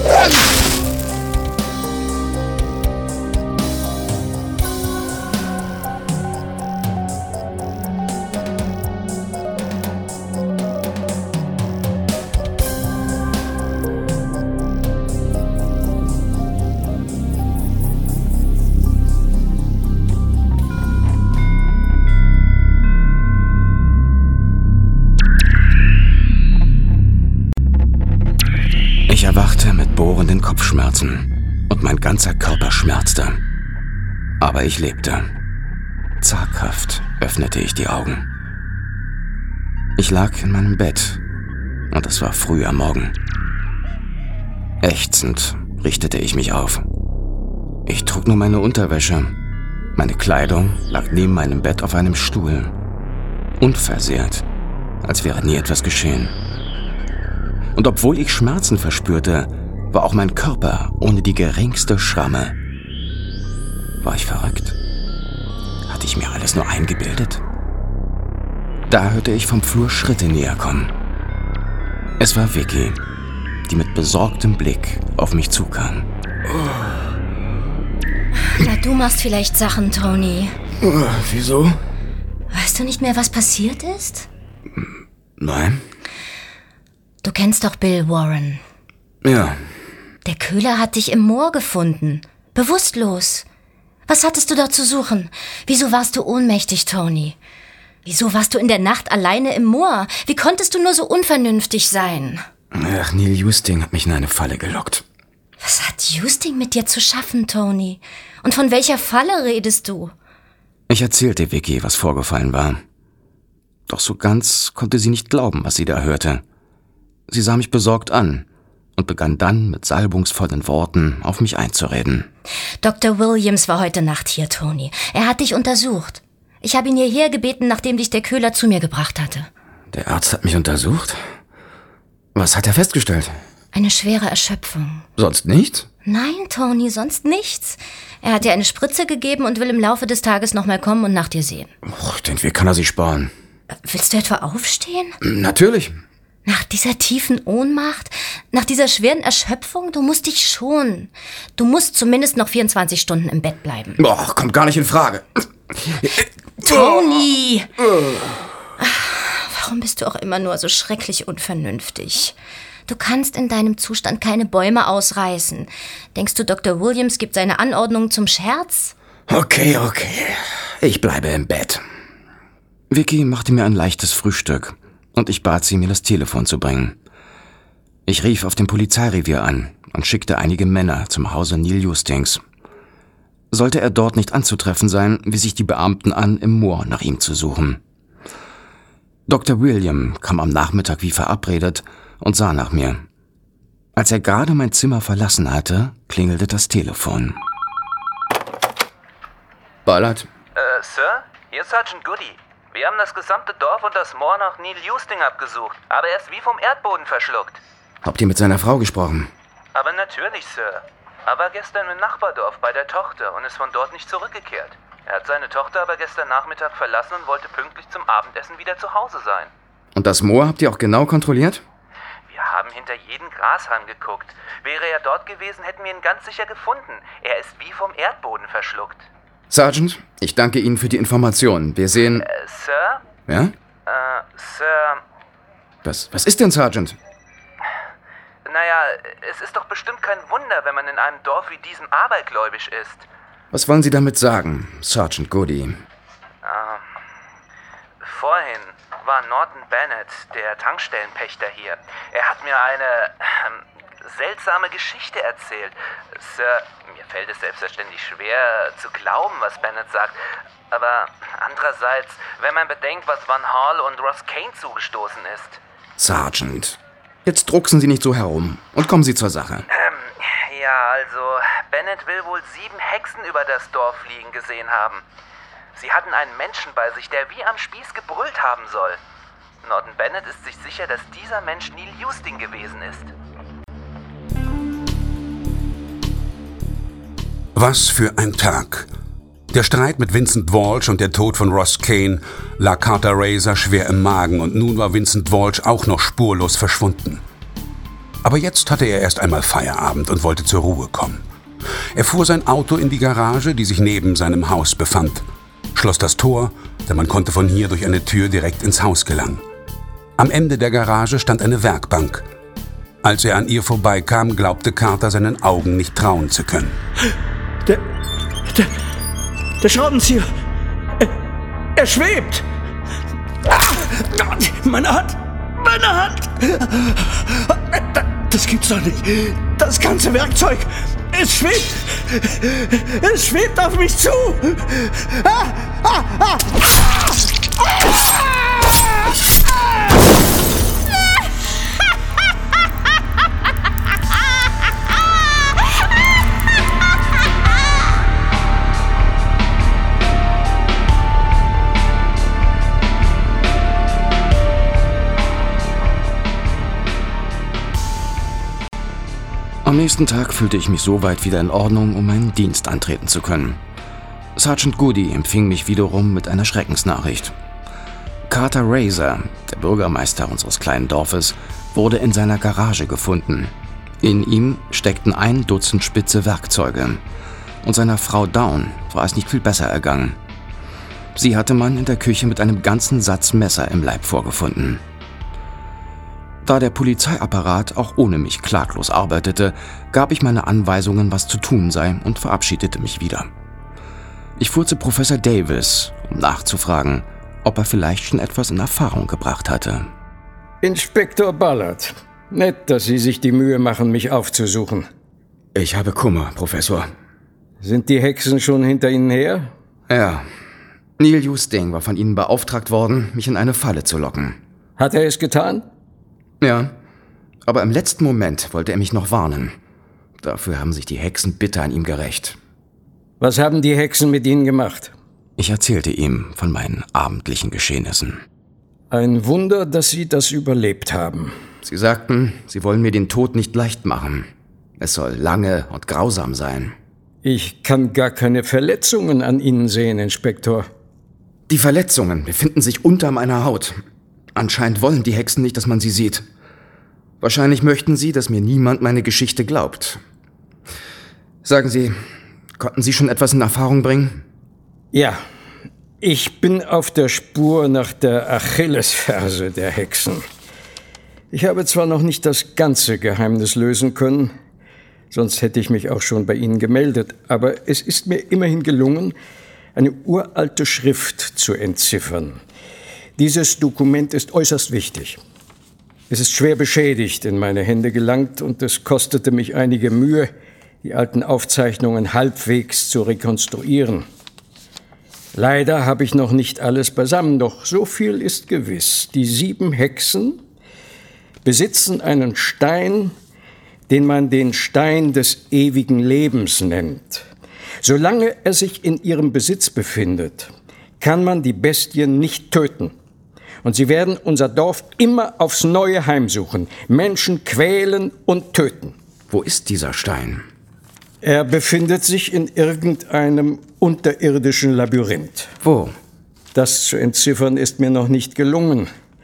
Ich erwachte mit bohrenden Kopfschmerzen und mein ganzer Körper schmerzte. Aber ich lebte. Zaghaft öffnete ich die Augen. Ich lag in meinem Bett und es war früh am Morgen. Ächzend richtete ich mich auf. Ich trug nur meine Unterwäsche. Meine Kleidung lag neben meinem Bett auf einem Stuhl. Unversehrt, als wäre nie etwas geschehen. Und obwohl ich Schmerzen verspürte, war auch mein Körper ohne die geringste Schramme. War ich verrückt? Hatte ich mir alles nur eingebildet? Da hörte ich vom Flur Schritte näher kommen. Es war Vicky, die mit besorgtem Blick auf mich zukam. Na, du machst vielleicht Sachen, Tony. Oh, wieso? Weißt du nicht mehr, was passiert ist? Nein. Du kennst doch Bill Warren. Ja. Der Köhler hat dich im Moor gefunden. Bewusstlos. Was hattest du dort zu suchen? Wieso warst du ohnmächtig, Tony? Wieso warst du in der Nacht alleine im Moor? Wie konntest du nur so unvernünftig sein? Ach, Neil Husting hat mich in eine Falle gelockt. Was hat Husting mit dir zu schaffen, Tony? Und von welcher Falle redest du? Ich erzählte Vicky, was vorgefallen war. Doch so ganz konnte sie nicht glauben, was sie da hörte. Sie sah mich besorgt an und begann dann mit salbungsvollen Worten auf mich einzureden. Doktor Williams war heute Nacht hier, Tony. Er hat dich untersucht. Ich habe ihn hierher gebeten, nachdem dich der Köhler zu mir gebracht hatte. Der Arzt hat mich untersucht? Was hat er festgestellt? Eine schwere Erschöpfung. Sonst nichts? Nein, Tony, sonst nichts. Er hat dir eine Spritze gegeben und will im Laufe des Tages nochmal kommen und nach dir sehen. Och, den Weg kann er sich sparen. Willst du etwa aufstehen? Natürlich. Nach dieser tiefen Ohnmacht? Nach dieser schweren Erschöpfung? Du musst dich schonen. Du musst zumindest noch vierundzwanzig Stunden im Bett bleiben. Boah, kommt gar nicht in Frage. Tony! Vicky! Warum bist du auch immer nur so schrecklich unvernünftig? Du kannst in deinem Zustand keine Bäume ausreißen. Denkst du, Doktor Williams gibt seine Anordnungen zum Scherz? Okay, okay. Ich bleibe im Bett. Vicky machte mir ein leichtes Frühstück und ich bat sie, mir das Telefon zu bringen. Ich rief auf dem Polizeirevier an und schickte einige Männer zum Hause Neil Hustings. Sollte er dort nicht anzutreffen sein, wies ich die Beamten an, im Moor nach ihm zu suchen. Doktor William kam am Nachmittag wie verabredet und sah nach mir. Als er gerade mein Zimmer verlassen hatte, klingelte das Telefon. Ballard? Äh, Sir? Hier ist Sergeant Goody. Wir haben das gesamte Dorf und das Moor nach Neil Husting abgesucht, aber er ist wie vom Erdboden verschluckt. Habt ihr mit seiner Frau gesprochen? Aber natürlich, Sir. Er war gestern im Nachbardorf bei der Tochter und ist von dort nicht zurückgekehrt. Er hat seine Tochter aber gestern Nachmittag verlassen und wollte pünktlich zum Abendessen wieder zu Hause sein. Und das Moor habt ihr auch genau kontrolliert? Wir haben hinter jeden Grashalm geguckt. Wäre er dort gewesen, hätten wir ihn ganz sicher gefunden. Er ist wie vom Erdboden verschluckt. Sergeant, ich danke Ihnen für die Informationen. Wir sehen... Äh, Sir? Ja? Äh, Sir... Was, was ist denn, Sergeant? Naja, es ist doch bestimmt kein Wunder, wenn man in einem Dorf wie diesem abergläubisch ist. Was wollen Sie damit sagen, Sergeant Goody? Ähm, vorhin war Norton Bennett, der Tankstellenpächter, hier. Er hat mir eine ähm, seltsame Geschichte erzählt. Sir, mir fällt es selbstverständlich schwer zu glauben, was Bennett sagt. Aber andererseits, wenn man bedenkt, was Van Hall und Ross Kane zugestoßen ist. Sergeant, jetzt drucksen Sie nicht so herum und kommen Sie zur Sache. Ähm, ja, also, Bennett will wohl sieben Hexen über das Dorf fliegen gesehen haben. Sie hatten einen Menschen bei sich, der wie am Spieß gebrüllt haben soll. Norton Bennett ist sich sicher, dass dieser Mensch Neil Husting gewesen ist. Was für ein Tag. Der Streit mit Vincent Walsh und der Tod von Ross Kane lag Carter Razor schwer im Magen und nun war Vincent Walsh auch noch spurlos verschwunden. Aber jetzt hatte er erst einmal Feierabend und wollte zur Ruhe kommen. Er fuhr sein Auto in die Garage, die sich neben seinem Haus befand, schloss das Tor, denn man konnte von hier durch eine Tür direkt ins Haus gelangen. Am Ende der Garage stand eine Werkbank. Als er an ihr vorbeikam, glaubte Carter seinen Augen nicht trauen zu können. Der, der, der Schraubenzieher, er, er schwebt. Ah, meine Hand, meine Hand. Das gibt's doch nicht. Das ganze Werkzeug, es schwebt, es schwebt auf mich zu. Ah, ah, ah, ah, ah. Am nächsten Tag fühlte ich mich so weit wieder in Ordnung, um meinen Dienst antreten zu können. Sergeant Goody empfing mich wiederum mit einer Schreckensnachricht. Carter Razor, der Bürgermeister unseres kleinen Dorfes, wurde in seiner Garage gefunden. In ihm steckten ein Dutzend spitze Werkzeuge. Und seiner Frau Dawn war es nicht viel besser ergangen. Sie hatte man in der Küche mit einem ganzen Satz Messer im Leib vorgefunden. Da der Polizeiapparat auch ohne mich klaglos arbeitete, gab ich meine Anweisungen, was zu tun sei, und verabschiedete mich wieder. Ich fuhr zu Professor Davis, um nachzufragen, ob er vielleicht schon etwas in Erfahrung gebracht hatte. Inspektor Ballard, nett, dass Sie sich die Mühe machen, mich aufzusuchen. Ich habe Kummer, Professor. Sind die Hexen schon hinter Ihnen her? Ja. Neil Husting war von Ihnen beauftragt worden, mich in eine Falle zu locken. Hat er es getan? Ja, aber im letzten Moment wollte er mich noch warnen. Dafür haben sich die Hexen bitter an ihm gerächt. Was haben die Hexen mit Ihnen gemacht? Ich erzählte ihm von meinen abendlichen Geschehnissen. Ein Wunder, dass Sie das überlebt haben. Sie sagten, Sie wollen mir den Tod nicht leicht machen. Es soll lange und grausam sein. Ich kann gar keine Verletzungen an Ihnen sehen, Inspektor. Die Verletzungen befinden sich unter meiner Haut. Anscheinend wollen die Hexen nicht, dass man sie sieht. Wahrscheinlich möchten sie, dass mir niemand meine Geschichte glaubt. Sagen Sie, konnten Sie schon etwas in Erfahrung bringen? Ja, Ich bin auf der Spur nach der Achillesferse der Hexen. Ich habe zwar noch nicht das ganze Geheimnis lösen können, sonst hätte ich mich auch schon bei Ihnen gemeldet, aber es ist mir immerhin gelungen, eine uralte Schrift zu entziffern. Dieses Dokument ist äußerst wichtig. Es ist schwer beschädigt in meine Hände gelangt und es kostete mich einige Mühe, die alten Aufzeichnungen halbwegs zu rekonstruieren. Leider habe ich noch nicht alles beisammen, doch so viel ist gewiss. Die sieben Hexen besitzen einen Stein, den man den Stein des ewigen Lebens nennt. Solange er sich in ihrem Besitz befindet, kann man die Bestien nicht töten. Und sie werden unser Dorf immer aufs Neue heimsuchen, Menschen quälen und töten. Wo ist dieser Stein? Er befindet sich in irgendeinem unterirdischen Labyrinth. Wo? Das zu entziffern ist mir noch nicht gelungen.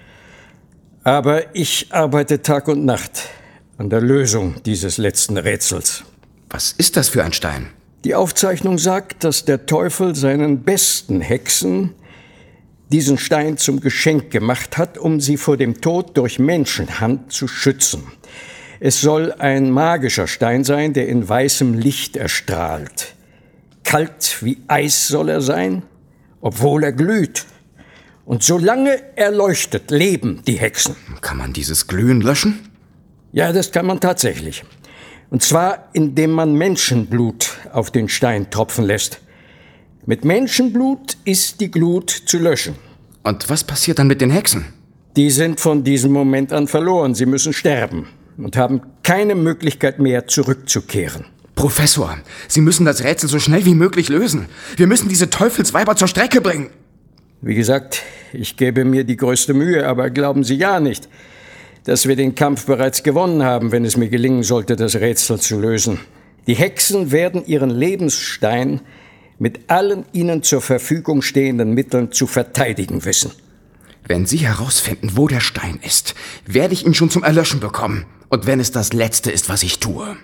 Aber ich arbeite Tag und Nacht an der Lösung dieses letzten Rätsels. Was ist das für ein Stein? Die Aufzeichnung sagt, dass der Teufel seinen besten Hexen diesen Stein zum Geschenk gemacht hat, um sie vor dem Tod durch Menschenhand zu schützen. Es soll ein magischer Stein sein, der in weißem Licht erstrahlt. Kalt wie Eis soll er sein, obwohl er glüht. Und solange er leuchtet, leben die Hexen. Kann man dieses Glühen löschen? Ja, das kann man tatsächlich. Und zwar, indem man Menschenblut auf den Stein tropfen lässt. Mit Menschenblut ist die Glut zu löschen. Und was passiert dann mit den Hexen? Die sind von diesem Moment an verloren. Sie müssen sterben und haben keine Möglichkeit mehr zurückzukehren. Professor, Sie müssen das Rätsel so schnell wie möglich lösen. Wir müssen diese Teufelsweiber zur Strecke bringen. Wie gesagt, ich gebe mir die größte Mühe, aber glauben Sie ja nicht, dass wir den Kampf bereits gewonnen haben, wenn es mir gelingen sollte, das Rätsel zu lösen. Die Hexen werden ihren Lebensstein mit allen ihnen zur Verfügung stehenden Mitteln zu verteidigen wissen. Wenn Sie herausfinden, wo der Stein ist, werde ich ihn schon zum Erlöschen bekommen. Und wenn es das Letzte ist, was ich tue.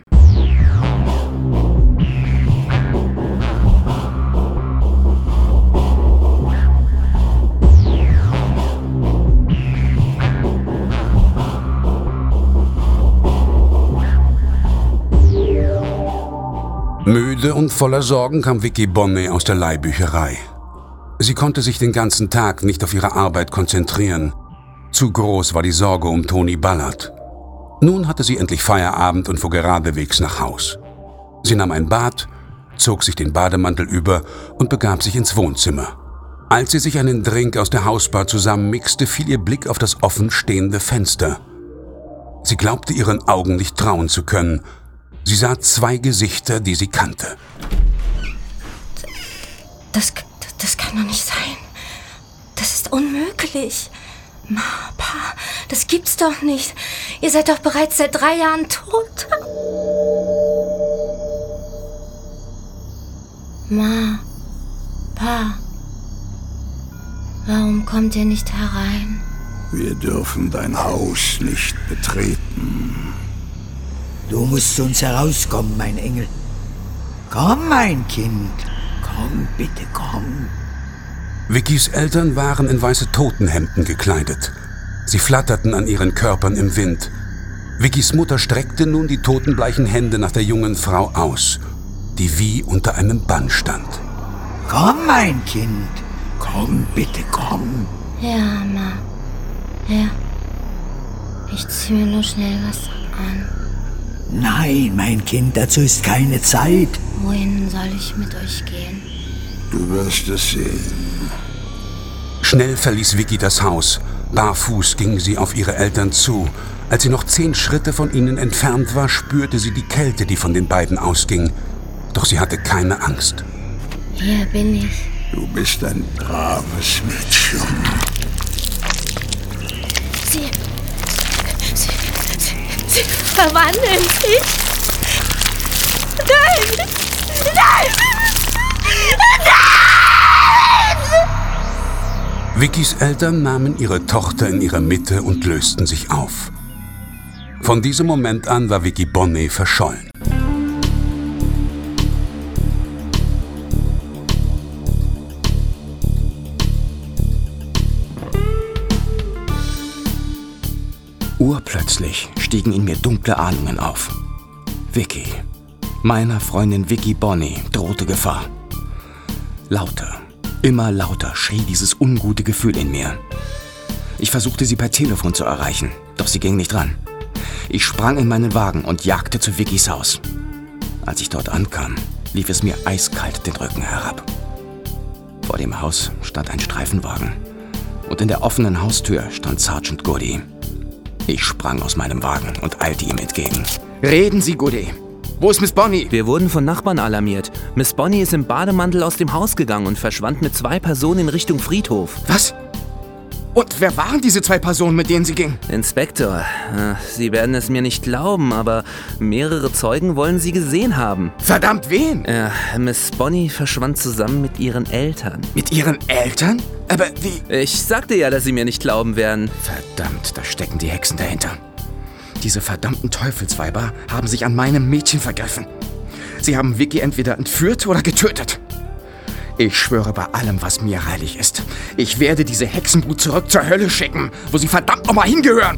Müde und voller Sorgen kam Vicky Bonnet aus der Leihbücherei. Sie konnte sich den ganzen Tag nicht auf ihre Arbeit konzentrieren. Zu groß war die Sorge um Tony Ballard. Nun hatte sie endlich Feierabend und fuhr geradewegs nach Haus. Sie nahm ein Bad, zog sich den Bademantel über und begab sich ins Wohnzimmer. Als sie sich einen Drink aus der Hausbar zusammenmixte, fiel ihr Blick auf das offen stehende Fenster. Sie glaubte ihren Augen nicht trauen zu können. Sie sah zwei Gesichter, die sie kannte. Das, das kann doch nicht sein. Das ist unmöglich. Ma, Pa, das gibt's doch nicht. Ihr seid doch bereits seit drei Jahren tot. Ma, Pa, warum kommt ihr nicht herein? Wir dürfen dein Haus nicht betreten. Du musst zu uns herauskommen, mein Engel. Komm, mein Kind. Komm, bitte, komm. Vickys Eltern waren in weiße Totenhemden gekleidet. Sie flatterten an ihren Körpern im Wind. Vickys Mutter streckte nun die totenbleichen Hände nach der jungen Frau aus, die wie unter einem Bann stand. Komm, mein Kind. Komm, bitte, komm. Ja, Ma. Ja. Ich zieh mir nur schnell was an. Nein, mein Kind, dazu ist keine Zeit. Wohin soll ich mit euch gehen? Du wirst es sehen. Schnell verließ Vicky das Haus. Barfuß ging sie auf ihre Eltern zu. Als sie noch zehn Schritte von ihnen entfernt war, spürte sie die Kälte, die von den beiden ausging. Doch sie hatte keine Angst. Hier bin ich. Du bist ein braves Mädchen. Sie... Sie... Sie, sie verwandeln sich. Nein! Nein! Nein! Vickys Eltern nahmen ihre Tochter in ihre Mitte und lösten sich auf. Von diesem Moment an war Vicky Bonnet verschollen. Urplötzlich stiegen in mir dunkle Ahnungen auf. Vicky, meiner Freundin Vicky Bonnie, drohte Gefahr. Lauter, immer lauter schrie dieses ungute Gefühl in mir. Ich versuchte sie per Telefon zu erreichen, doch sie ging nicht ran. Ich sprang in meinen Wagen und jagte zu Vickys Haus. Als ich dort ankam, lief es mir eiskalt den Rücken herab. Vor dem Haus stand ein Streifenwagen und in der offenen Haustür stand Sergeant Goody. Ich sprang aus meinem Wagen und eilte ihm entgegen. Reden Sie, Goody! Wo ist Miss Bonnie? Wir wurden von Nachbarn alarmiert. Miss Bonnie ist im Bademantel aus dem Haus gegangen und verschwand mit zwei Personen in Richtung Friedhof. Was? Und wer waren diese zwei Personen, mit denen sie ging? Inspektor, äh, Sie werden es mir nicht glauben, aber mehrere Zeugen wollen sie gesehen haben. Verdammt, wen? Äh, Miss Bonnie verschwand zusammen mit ihren Eltern. Mit ihren Eltern? Aber wie? Ich sagte ja, dass Sie mir nicht glauben werden. Verdammt, da stecken die Hexen dahinter. Diese verdammten Teufelsweiber haben sich an meinem Mädchen vergriffen. Sie haben Vicky entweder entführt oder getötet. Ich schwöre bei allem, was mir heilig ist. Ich werde diese Hexenbrut zurück zur Hölle schicken, wo sie verdammt nochmal hingehören.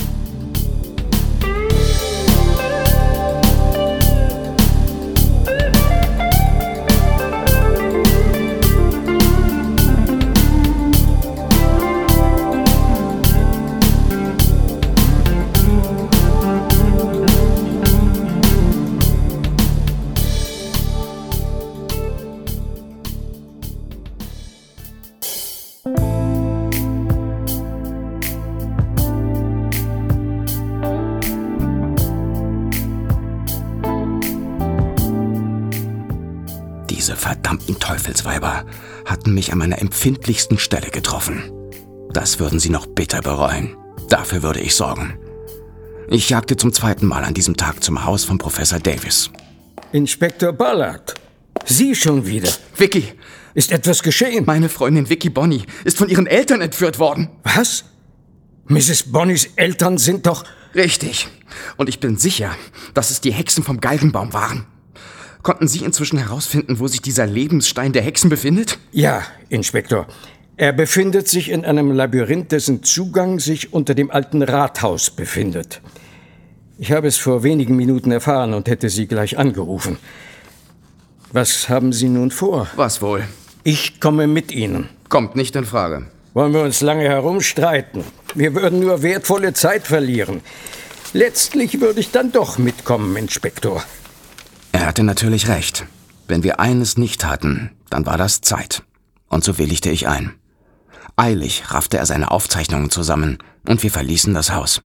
Diese verdammten Teufelsweiber hatten mich an meiner empfindlichsten Stelle getroffen. Das würden sie noch bitter bereuen. Dafür würde ich sorgen. Ich jagte zum zweiten Mal an diesem Tag zum Haus von Professor Davis. Inspektor Ballard, Sie schon wieder. Vicky! Ist etwas geschehen? Meine Freundin Vicky Bonnie ist von ihren Eltern entführt worden. Was? Misses Bonnies Eltern sind doch... Richtig. Und ich bin sicher, dass es die Hexen vom Galgenbaum waren. Konnten Sie inzwischen herausfinden, wo sich dieser Lebensstein der Hexen befindet? Ja, Inspektor. Er befindet sich in einem Labyrinth, dessen Zugang sich unter dem alten Rathaus befindet. Ich habe es vor wenigen Minuten erfahren und hätte Sie gleich angerufen. Was haben Sie nun vor? Was wohl? Ich komme mit Ihnen. Kommt nicht in Frage. Wollen wir uns lange herumstreiten? Wir würden nur wertvolle Zeit verlieren. Letztlich würde ich dann doch mitkommen, Inspektor. Er hatte natürlich recht. Wenn wir eines nicht hatten, dann war das Zeit. Und so willigte ich ein. Eilig raffte er seine Aufzeichnungen zusammen und wir verließen das Haus.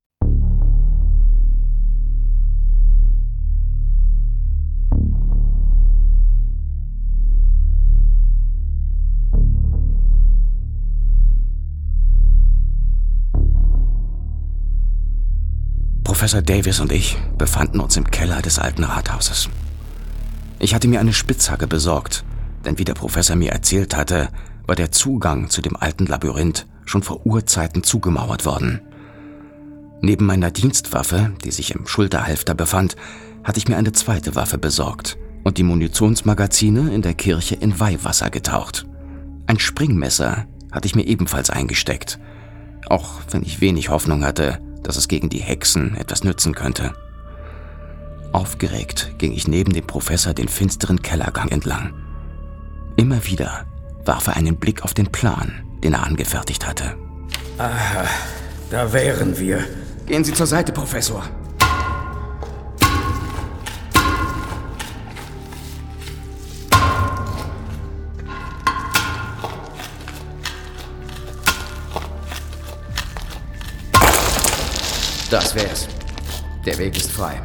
Professor Davis und ich befanden uns im Keller des alten Rathauses. Ich hatte mir eine Spitzhacke besorgt, denn wie der Professor mir erzählt hatte, war der Zugang zu dem alten Labyrinth schon vor Urzeiten zugemauert worden. Neben meiner Dienstwaffe, die sich im Schulterhalfter befand, hatte ich mir eine zweite Waffe besorgt und die Munitionsmagazine in der Kirche in Weihwasser getaucht. Ein Springmesser hatte ich mir ebenfalls eingesteckt, auch wenn ich wenig Hoffnung hatte, dass es gegen die Hexen etwas nützen könnte. Aufgeregt ging ich neben dem Professor den finsteren Kellergang entlang. Immer wieder warf er einen Blick auf den Plan, den er angefertigt hatte. Aha, da wären wir. Gehen Sie zur Seite, Professor. Das wär's. Der Weg ist frei.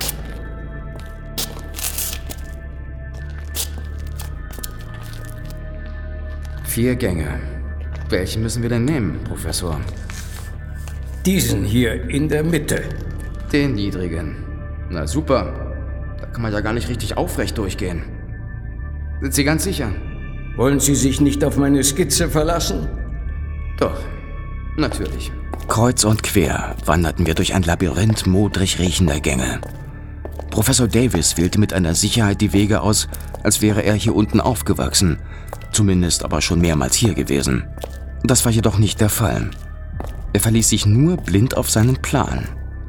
Vier Gänge. Welchen müssen wir denn nehmen, Professor? Diesen hier in der Mitte. Den niedrigen. Na super. Da kann man ja gar nicht richtig aufrecht durchgehen. Sind Sie ganz sicher? Wollen Sie sich nicht auf meine Skizze verlassen? Doch, natürlich. Kreuz und quer wanderten wir durch ein Labyrinth modrig riechender Gänge. Professor Davis wählte mit einer Sicherheit die Wege aus, als wäre er hier unten aufgewachsen, zumindest aber schon mehrmals hier gewesen. Das war jedoch nicht der Fall. Er verließ sich nur blind auf seinen Plan.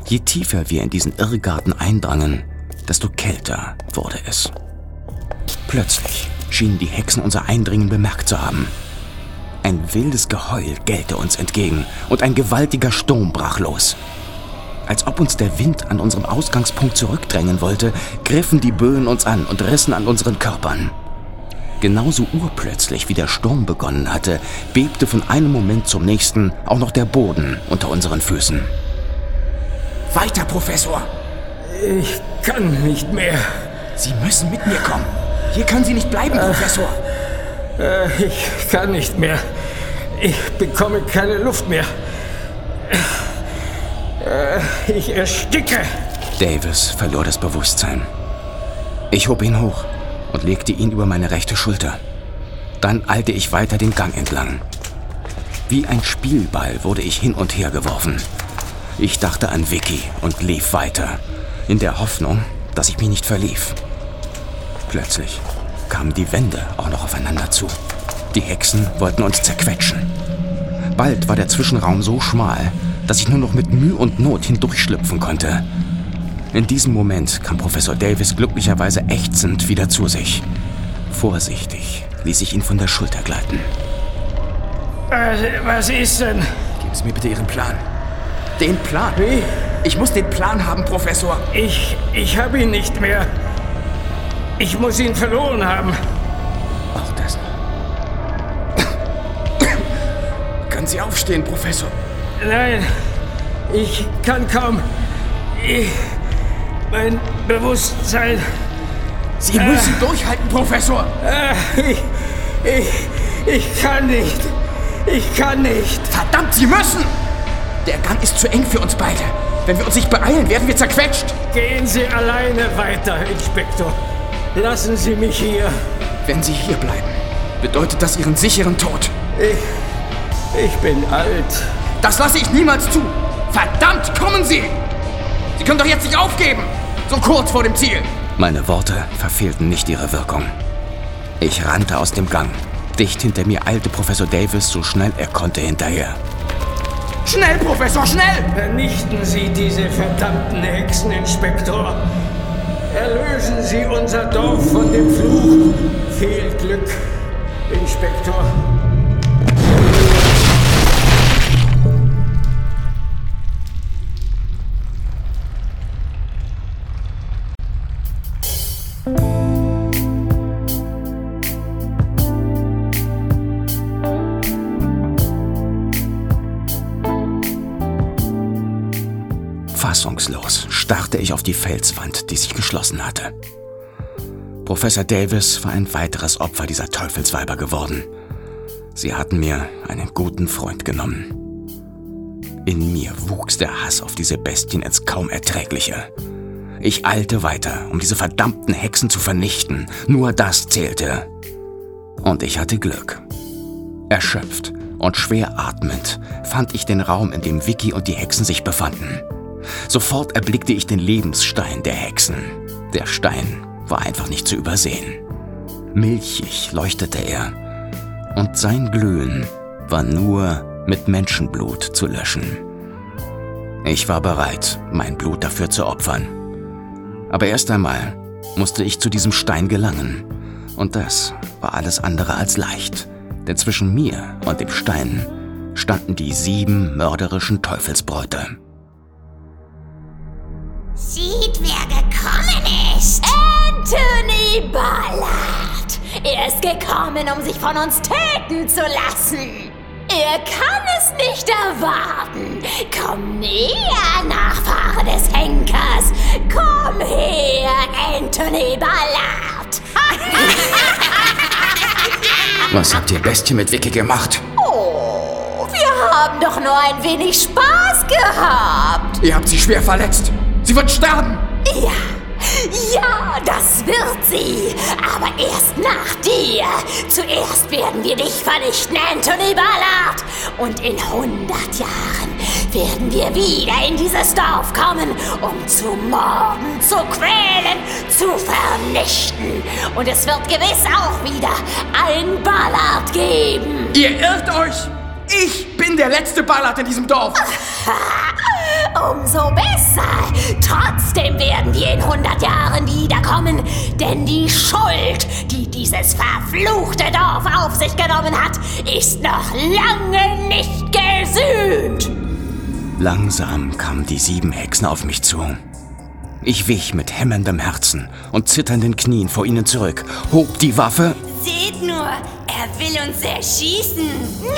Je tiefer wir in diesen Irrgarten eindrangen, desto kälter wurde es. Plötzlich schienen die Hexen unser Eindringen bemerkt zu haben. Ein wildes Geheul gellte uns entgegen und ein gewaltiger Sturm brach los. Als ob uns der Wind an unserem Ausgangspunkt zurückdrängen wollte, griffen die Böen uns an und rissen an unseren Körpern. Genauso urplötzlich wie der Sturm begonnen hatte, bebte von einem Moment zum nächsten auch noch der Boden unter unseren Füßen. Weiter, Professor! Ich kann nicht mehr. Sie müssen mit mir kommen. Hier können Sie nicht bleiben, äh, Professor. Äh, ich kann nicht mehr. Ich bekomme keine Luft mehr. Äh, ich ersticke. Davis verlor das Bewusstsein. Ich hob ihn hoch und legte ihn über meine rechte Schulter. Dann eilte ich weiter den Gang entlang. Wie ein Spielball wurde ich hin und her geworfen. Ich dachte an Vicky und lief weiter, in der Hoffnung, dass ich mich nicht verlief. Plötzlich kamen die Wände auch noch aufeinander zu. Die Hexen wollten uns zerquetschen. Bald war der Zwischenraum so schmal, dass ich nur noch mit Mühe und Not hindurchschlüpfen konnte. In diesem Moment kam Professor Davis glücklicherweise ächzend wieder zu sich. Vorsichtig ließ ich ihn von der Schulter gleiten. Was, was ist denn? Geben Sie mir bitte Ihren Plan. Den Plan? Wie? Ich muss den Plan haben, Professor. Ich, ich habe ihn nicht mehr. Ich muss ihn verloren haben. Auch das. Können Sie aufstehen, Professor? Nein, ich kann kaum. Ich, mein Bewusstsein. Sie äh, müssen durchhalten, Professor. Äh, ich, ich, ich kann nicht. Ich kann nicht. Verdammt, Sie müssen! Der Gang ist zu eng für uns beide. Wenn wir uns nicht beeilen, werden wir zerquetscht. Gehen Sie alleine weiter, Inspektor. Lassen Sie mich hier. Wenn Sie hier bleiben, bedeutet das Ihren sicheren Tod. Ich... ich bin alt. Das lasse ich niemals zu. Verdammt, kommen Sie! Sie können doch jetzt nicht aufgeben. So kurz vor dem Ziel. Meine Worte verfehlten nicht ihre Wirkung. Ich rannte aus dem Gang. Dicht hinter mir eilte Professor Davis so schnell er konnte hinterher. Schnell, Professor, schnell! Vernichten Sie diese verdammten Hexen, Inspektor. Erlösen Sie unser Dorf von dem Fluch. Viel Glück, Inspektor. Fassungslos starrte ich auf die Felswand, die sich geschlossen hatte. Professor Davis war ein weiteres Opfer dieser Teufelsweiber geworden. Sie hatten mir einen guten Freund genommen. In mir wuchs der Hass auf diese Bestien ins kaum Erträgliche. Ich eilte weiter, um diese verdammten Hexen zu vernichten. Nur das zählte. Und ich hatte Glück. Erschöpft und schwer atmend fand ich den Raum, in dem Vicky und die Hexen sich befanden. Sofort erblickte ich den Lebensstein der Hexen. Der Stein war einfach nicht zu übersehen. Milchig leuchtete er. Und sein Glühen war nur mit Menschenblut zu löschen. Ich war bereit, mein Blut dafür zu opfern. Aber erst einmal musste ich zu diesem Stein gelangen. Und das war alles andere als leicht. Denn zwischen mir und dem Stein standen die sieben mörderischen Teufelsbräute. Sieht, wer gekommen ist. Anthony Ballard. Er ist gekommen, um sich von uns töten zu lassen. Er kann es nicht erwarten. Komm näher, Nachfahre des Henkers. Komm her, Anthony Ballard. Was habt ihr Bestie mit Vicky gemacht? Oh, wir haben doch nur ein wenig Spaß gehabt. Ihr habt sie schwer verletzt. Sie wird sterben. Ja, ja, das wird sie. Aber erst nach dir. Zuerst werden wir dich vernichten, Anthony Ballard. Und in hundert Jahren werden wir wieder in dieses Dorf kommen, um zu morden, zu quälen, zu vernichten. Und es wird gewiss auch wieder ein Ballard geben. Ihr irrt euch. Ich bin der letzte Ballard in diesem Dorf. Umso besser. Trotzdem werden wir in hundert Jahren wiederkommen. Denn die Schuld, die dieses verfluchte Dorf auf sich genommen hat, ist noch lange nicht gesühnt. Langsam kamen die sieben Hexen auf mich zu. Ich wich mit hämmerndem Herzen und zitternden Knien vor ihnen zurück, hob die Waffe. Seht nur, er will uns erschießen.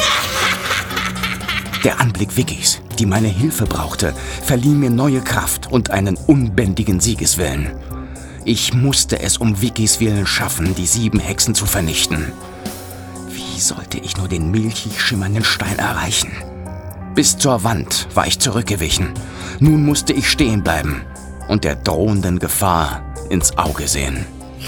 Der Anblick Vickys, die meine Hilfe brauchte, verlieh mir neue Kraft und einen unbändigen Siegeswillen. Ich musste es um Vickys Willen schaffen, die sieben Hexen zu vernichten. Wie sollte ich nur den milchig schimmernden Stein erreichen? Bis zur Wand war ich zurückgewichen. Nun musste ich stehen bleiben und der drohenden Gefahr ins Auge sehen.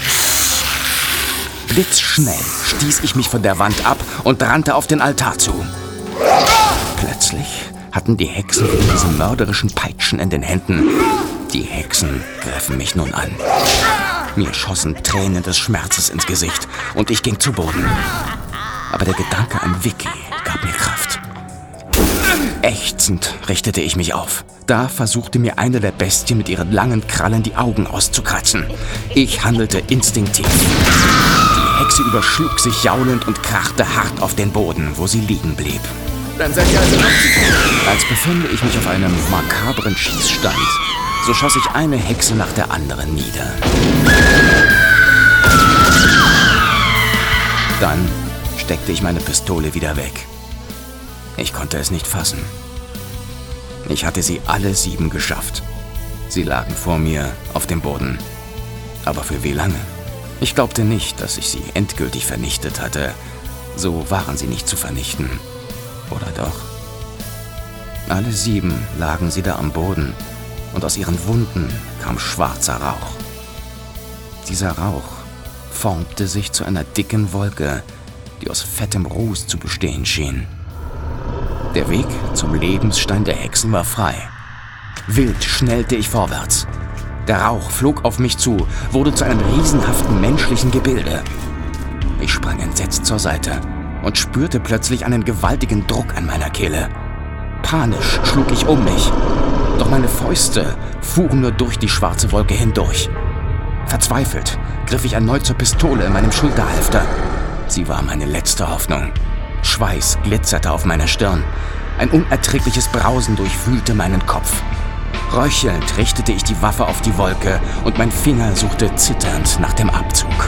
Blitzschnell stieß ich mich von der Wand ab und rannte auf den Altar zu. Plötzlich hatten die Hexen diese mörderischen Peitschen in den Händen. Die Hexen griffen mich nun an. Mir schossen Tränen des Schmerzes ins Gesicht und ich ging zu Boden. Aber der Gedanke an Vicky gab mir Kraft. Ächzend richtete ich mich auf. Da versuchte mir eine der Bestien mit ihren langen Krallen die Augen auszukratzen. Ich handelte instinktiv. Die Hexe überschlug sich jaulend und krachte hart auf den Boden, wo sie liegen blieb. Dann seid ihr also noch... Als befände ich mich auf einem makabren Schießstand, so schoss ich eine Hexe nach der anderen nieder. Dann steckte ich meine Pistole wieder weg. Ich konnte es nicht fassen. Ich hatte sie alle sieben geschafft. Sie lagen vor mir auf dem Boden. Aber für wie lange? Ich glaubte nicht, dass ich sie endgültig vernichtet hatte. So waren sie nicht zu vernichten. Oder doch? Alle sieben lagen sie da am Boden und aus ihren Wunden kam schwarzer Rauch. Dieser Rauch formte sich zu einer dicken Wolke, die aus fettem Ruß zu bestehen schien. Der Weg zum Lebensstein der Hexen war frei. Wild schnellte ich vorwärts. Der Rauch flog auf mich zu, wurde zu einem riesenhaften menschlichen Gebilde. Ich sprang entsetzt zur Seite und spürte plötzlich einen gewaltigen Druck an meiner Kehle. Panisch schlug ich um mich, doch meine Fäuste fuhren nur durch die schwarze Wolke hindurch. Verzweifelt griff ich erneut zur Pistole in meinem Schulterhalfter. Sie war meine letzte Hoffnung. Schweiß glitzerte auf meiner Stirn. Ein unerträgliches Brausen durchwühlte meinen Kopf. Röchelnd richtete ich die Waffe auf die Wolke und mein Finger suchte zitternd nach dem Abzug.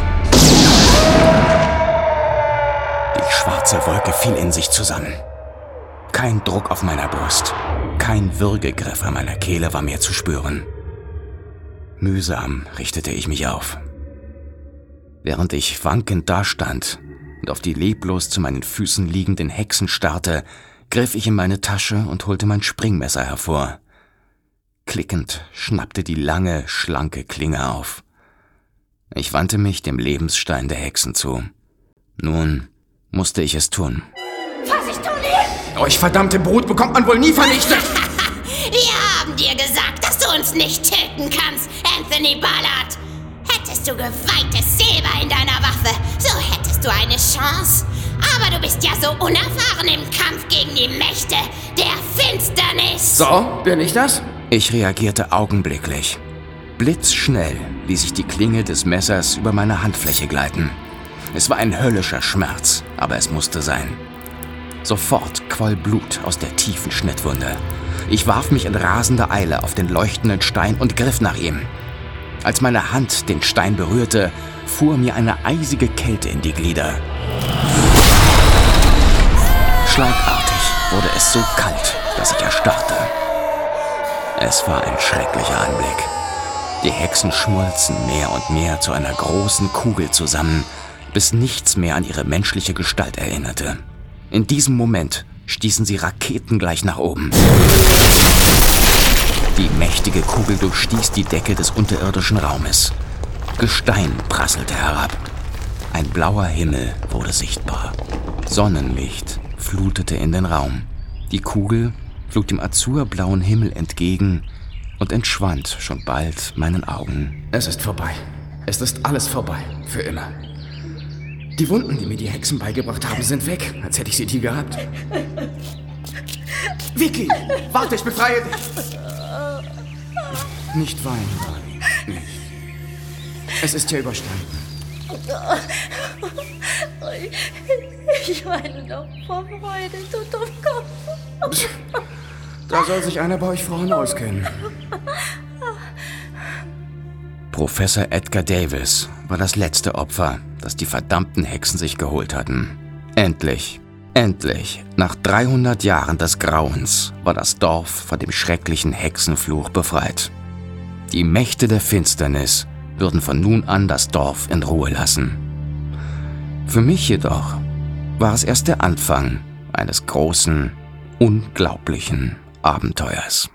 Die schwarze Wolke fiel in sich zusammen. Kein Druck auf meiner Brust, kein Würgegriff an meiner Kehle war mehr zu spüren. Mühsam richtete ich mich auf. Während ich wankend dastand und auf die leblos zu meinen Füßen liegenden Hexen starrte, griff ich in meine Tasche und holte mein Springmesser hervor. Klickend schnappte die lange, schlanke Klinge auf. Ich wandte mich dem Lebensstein der Hexen zu. Nun musste ich es tun. Vorsicht, Toni! Euch verdammte Brut bekommt man wohl nie vernichtet! Wir haben dir gesagt, dass du uns nicht töten kannst, Anthony Ballard. Hättest du geweihtes Silber in deiner Waffe, so hättest du eine Chance. Aber du bist ja so unerfahren im Kampf gegen die Mächte der Finsternis. So, bin ich das? Ich reagierte augenblicklich. Blitzschnell ließ ich die Klinge des Messers über meine Handfläche gleiten. Es war ein höllischer Schmerz, aber es musste sein. Sofort quoll Blut aus der tiefen Schnittwunde. Ich warf mich in rasender Eile auf den leuchtenden Stein und griff nach ihm. Als meine Hand den Stein berührte, fuhr mir eine eisige Kälte in die Glieder. Schlagartig wurde es so kalt, dass ich erstarrte. Es war ein schrecklicher Anblick. Die Hexen schmolzen mehr und mehr zu einer großen Kugel zusammen, bis nichts mehr an ihre menschliche Gestalt erinnerte. In diesem Moment stießen sie raketengleich nach oben. Die mächtige Kugel durchstieß die Decke des unterirdischen Raumes. Gestein prasselte herab. Ein blauer Himmel wurde sichtbar. Sonnenlicht flutete in den Raum. Die Kugel flog dem azurblauen Himmel entgegen und entschwand schon bald meinen Augen. Es ist vorbei. Es ist alles vorbei. Für immer. Die Wunden, die mir die Hexen beigebracht haben, sind weg, als hätte ich sie nie gehabt. Vicky, warte, ich befreie dich. Nicht weinen, Barley. Nicht. Es ist ja überstanden. Ich weine doch vor Freude, du Dummkopf. Da soll sich einer bei euch Frauen auskennen. Professor Edgar Davis war das letzte Opfer, das die verdammten Hexen sich geholt hatten. Endlich, endlich, nach dreihundert Jahren des Grauens, war das Dorf von dem schrecklichen Hexenfluch befreit. Die Mächte der Finsternis würden von nun an das Dorf in Ruhe lassen. Für mich jedoch war es erst der Anfang eines großen, unglaublichen Abenteuers.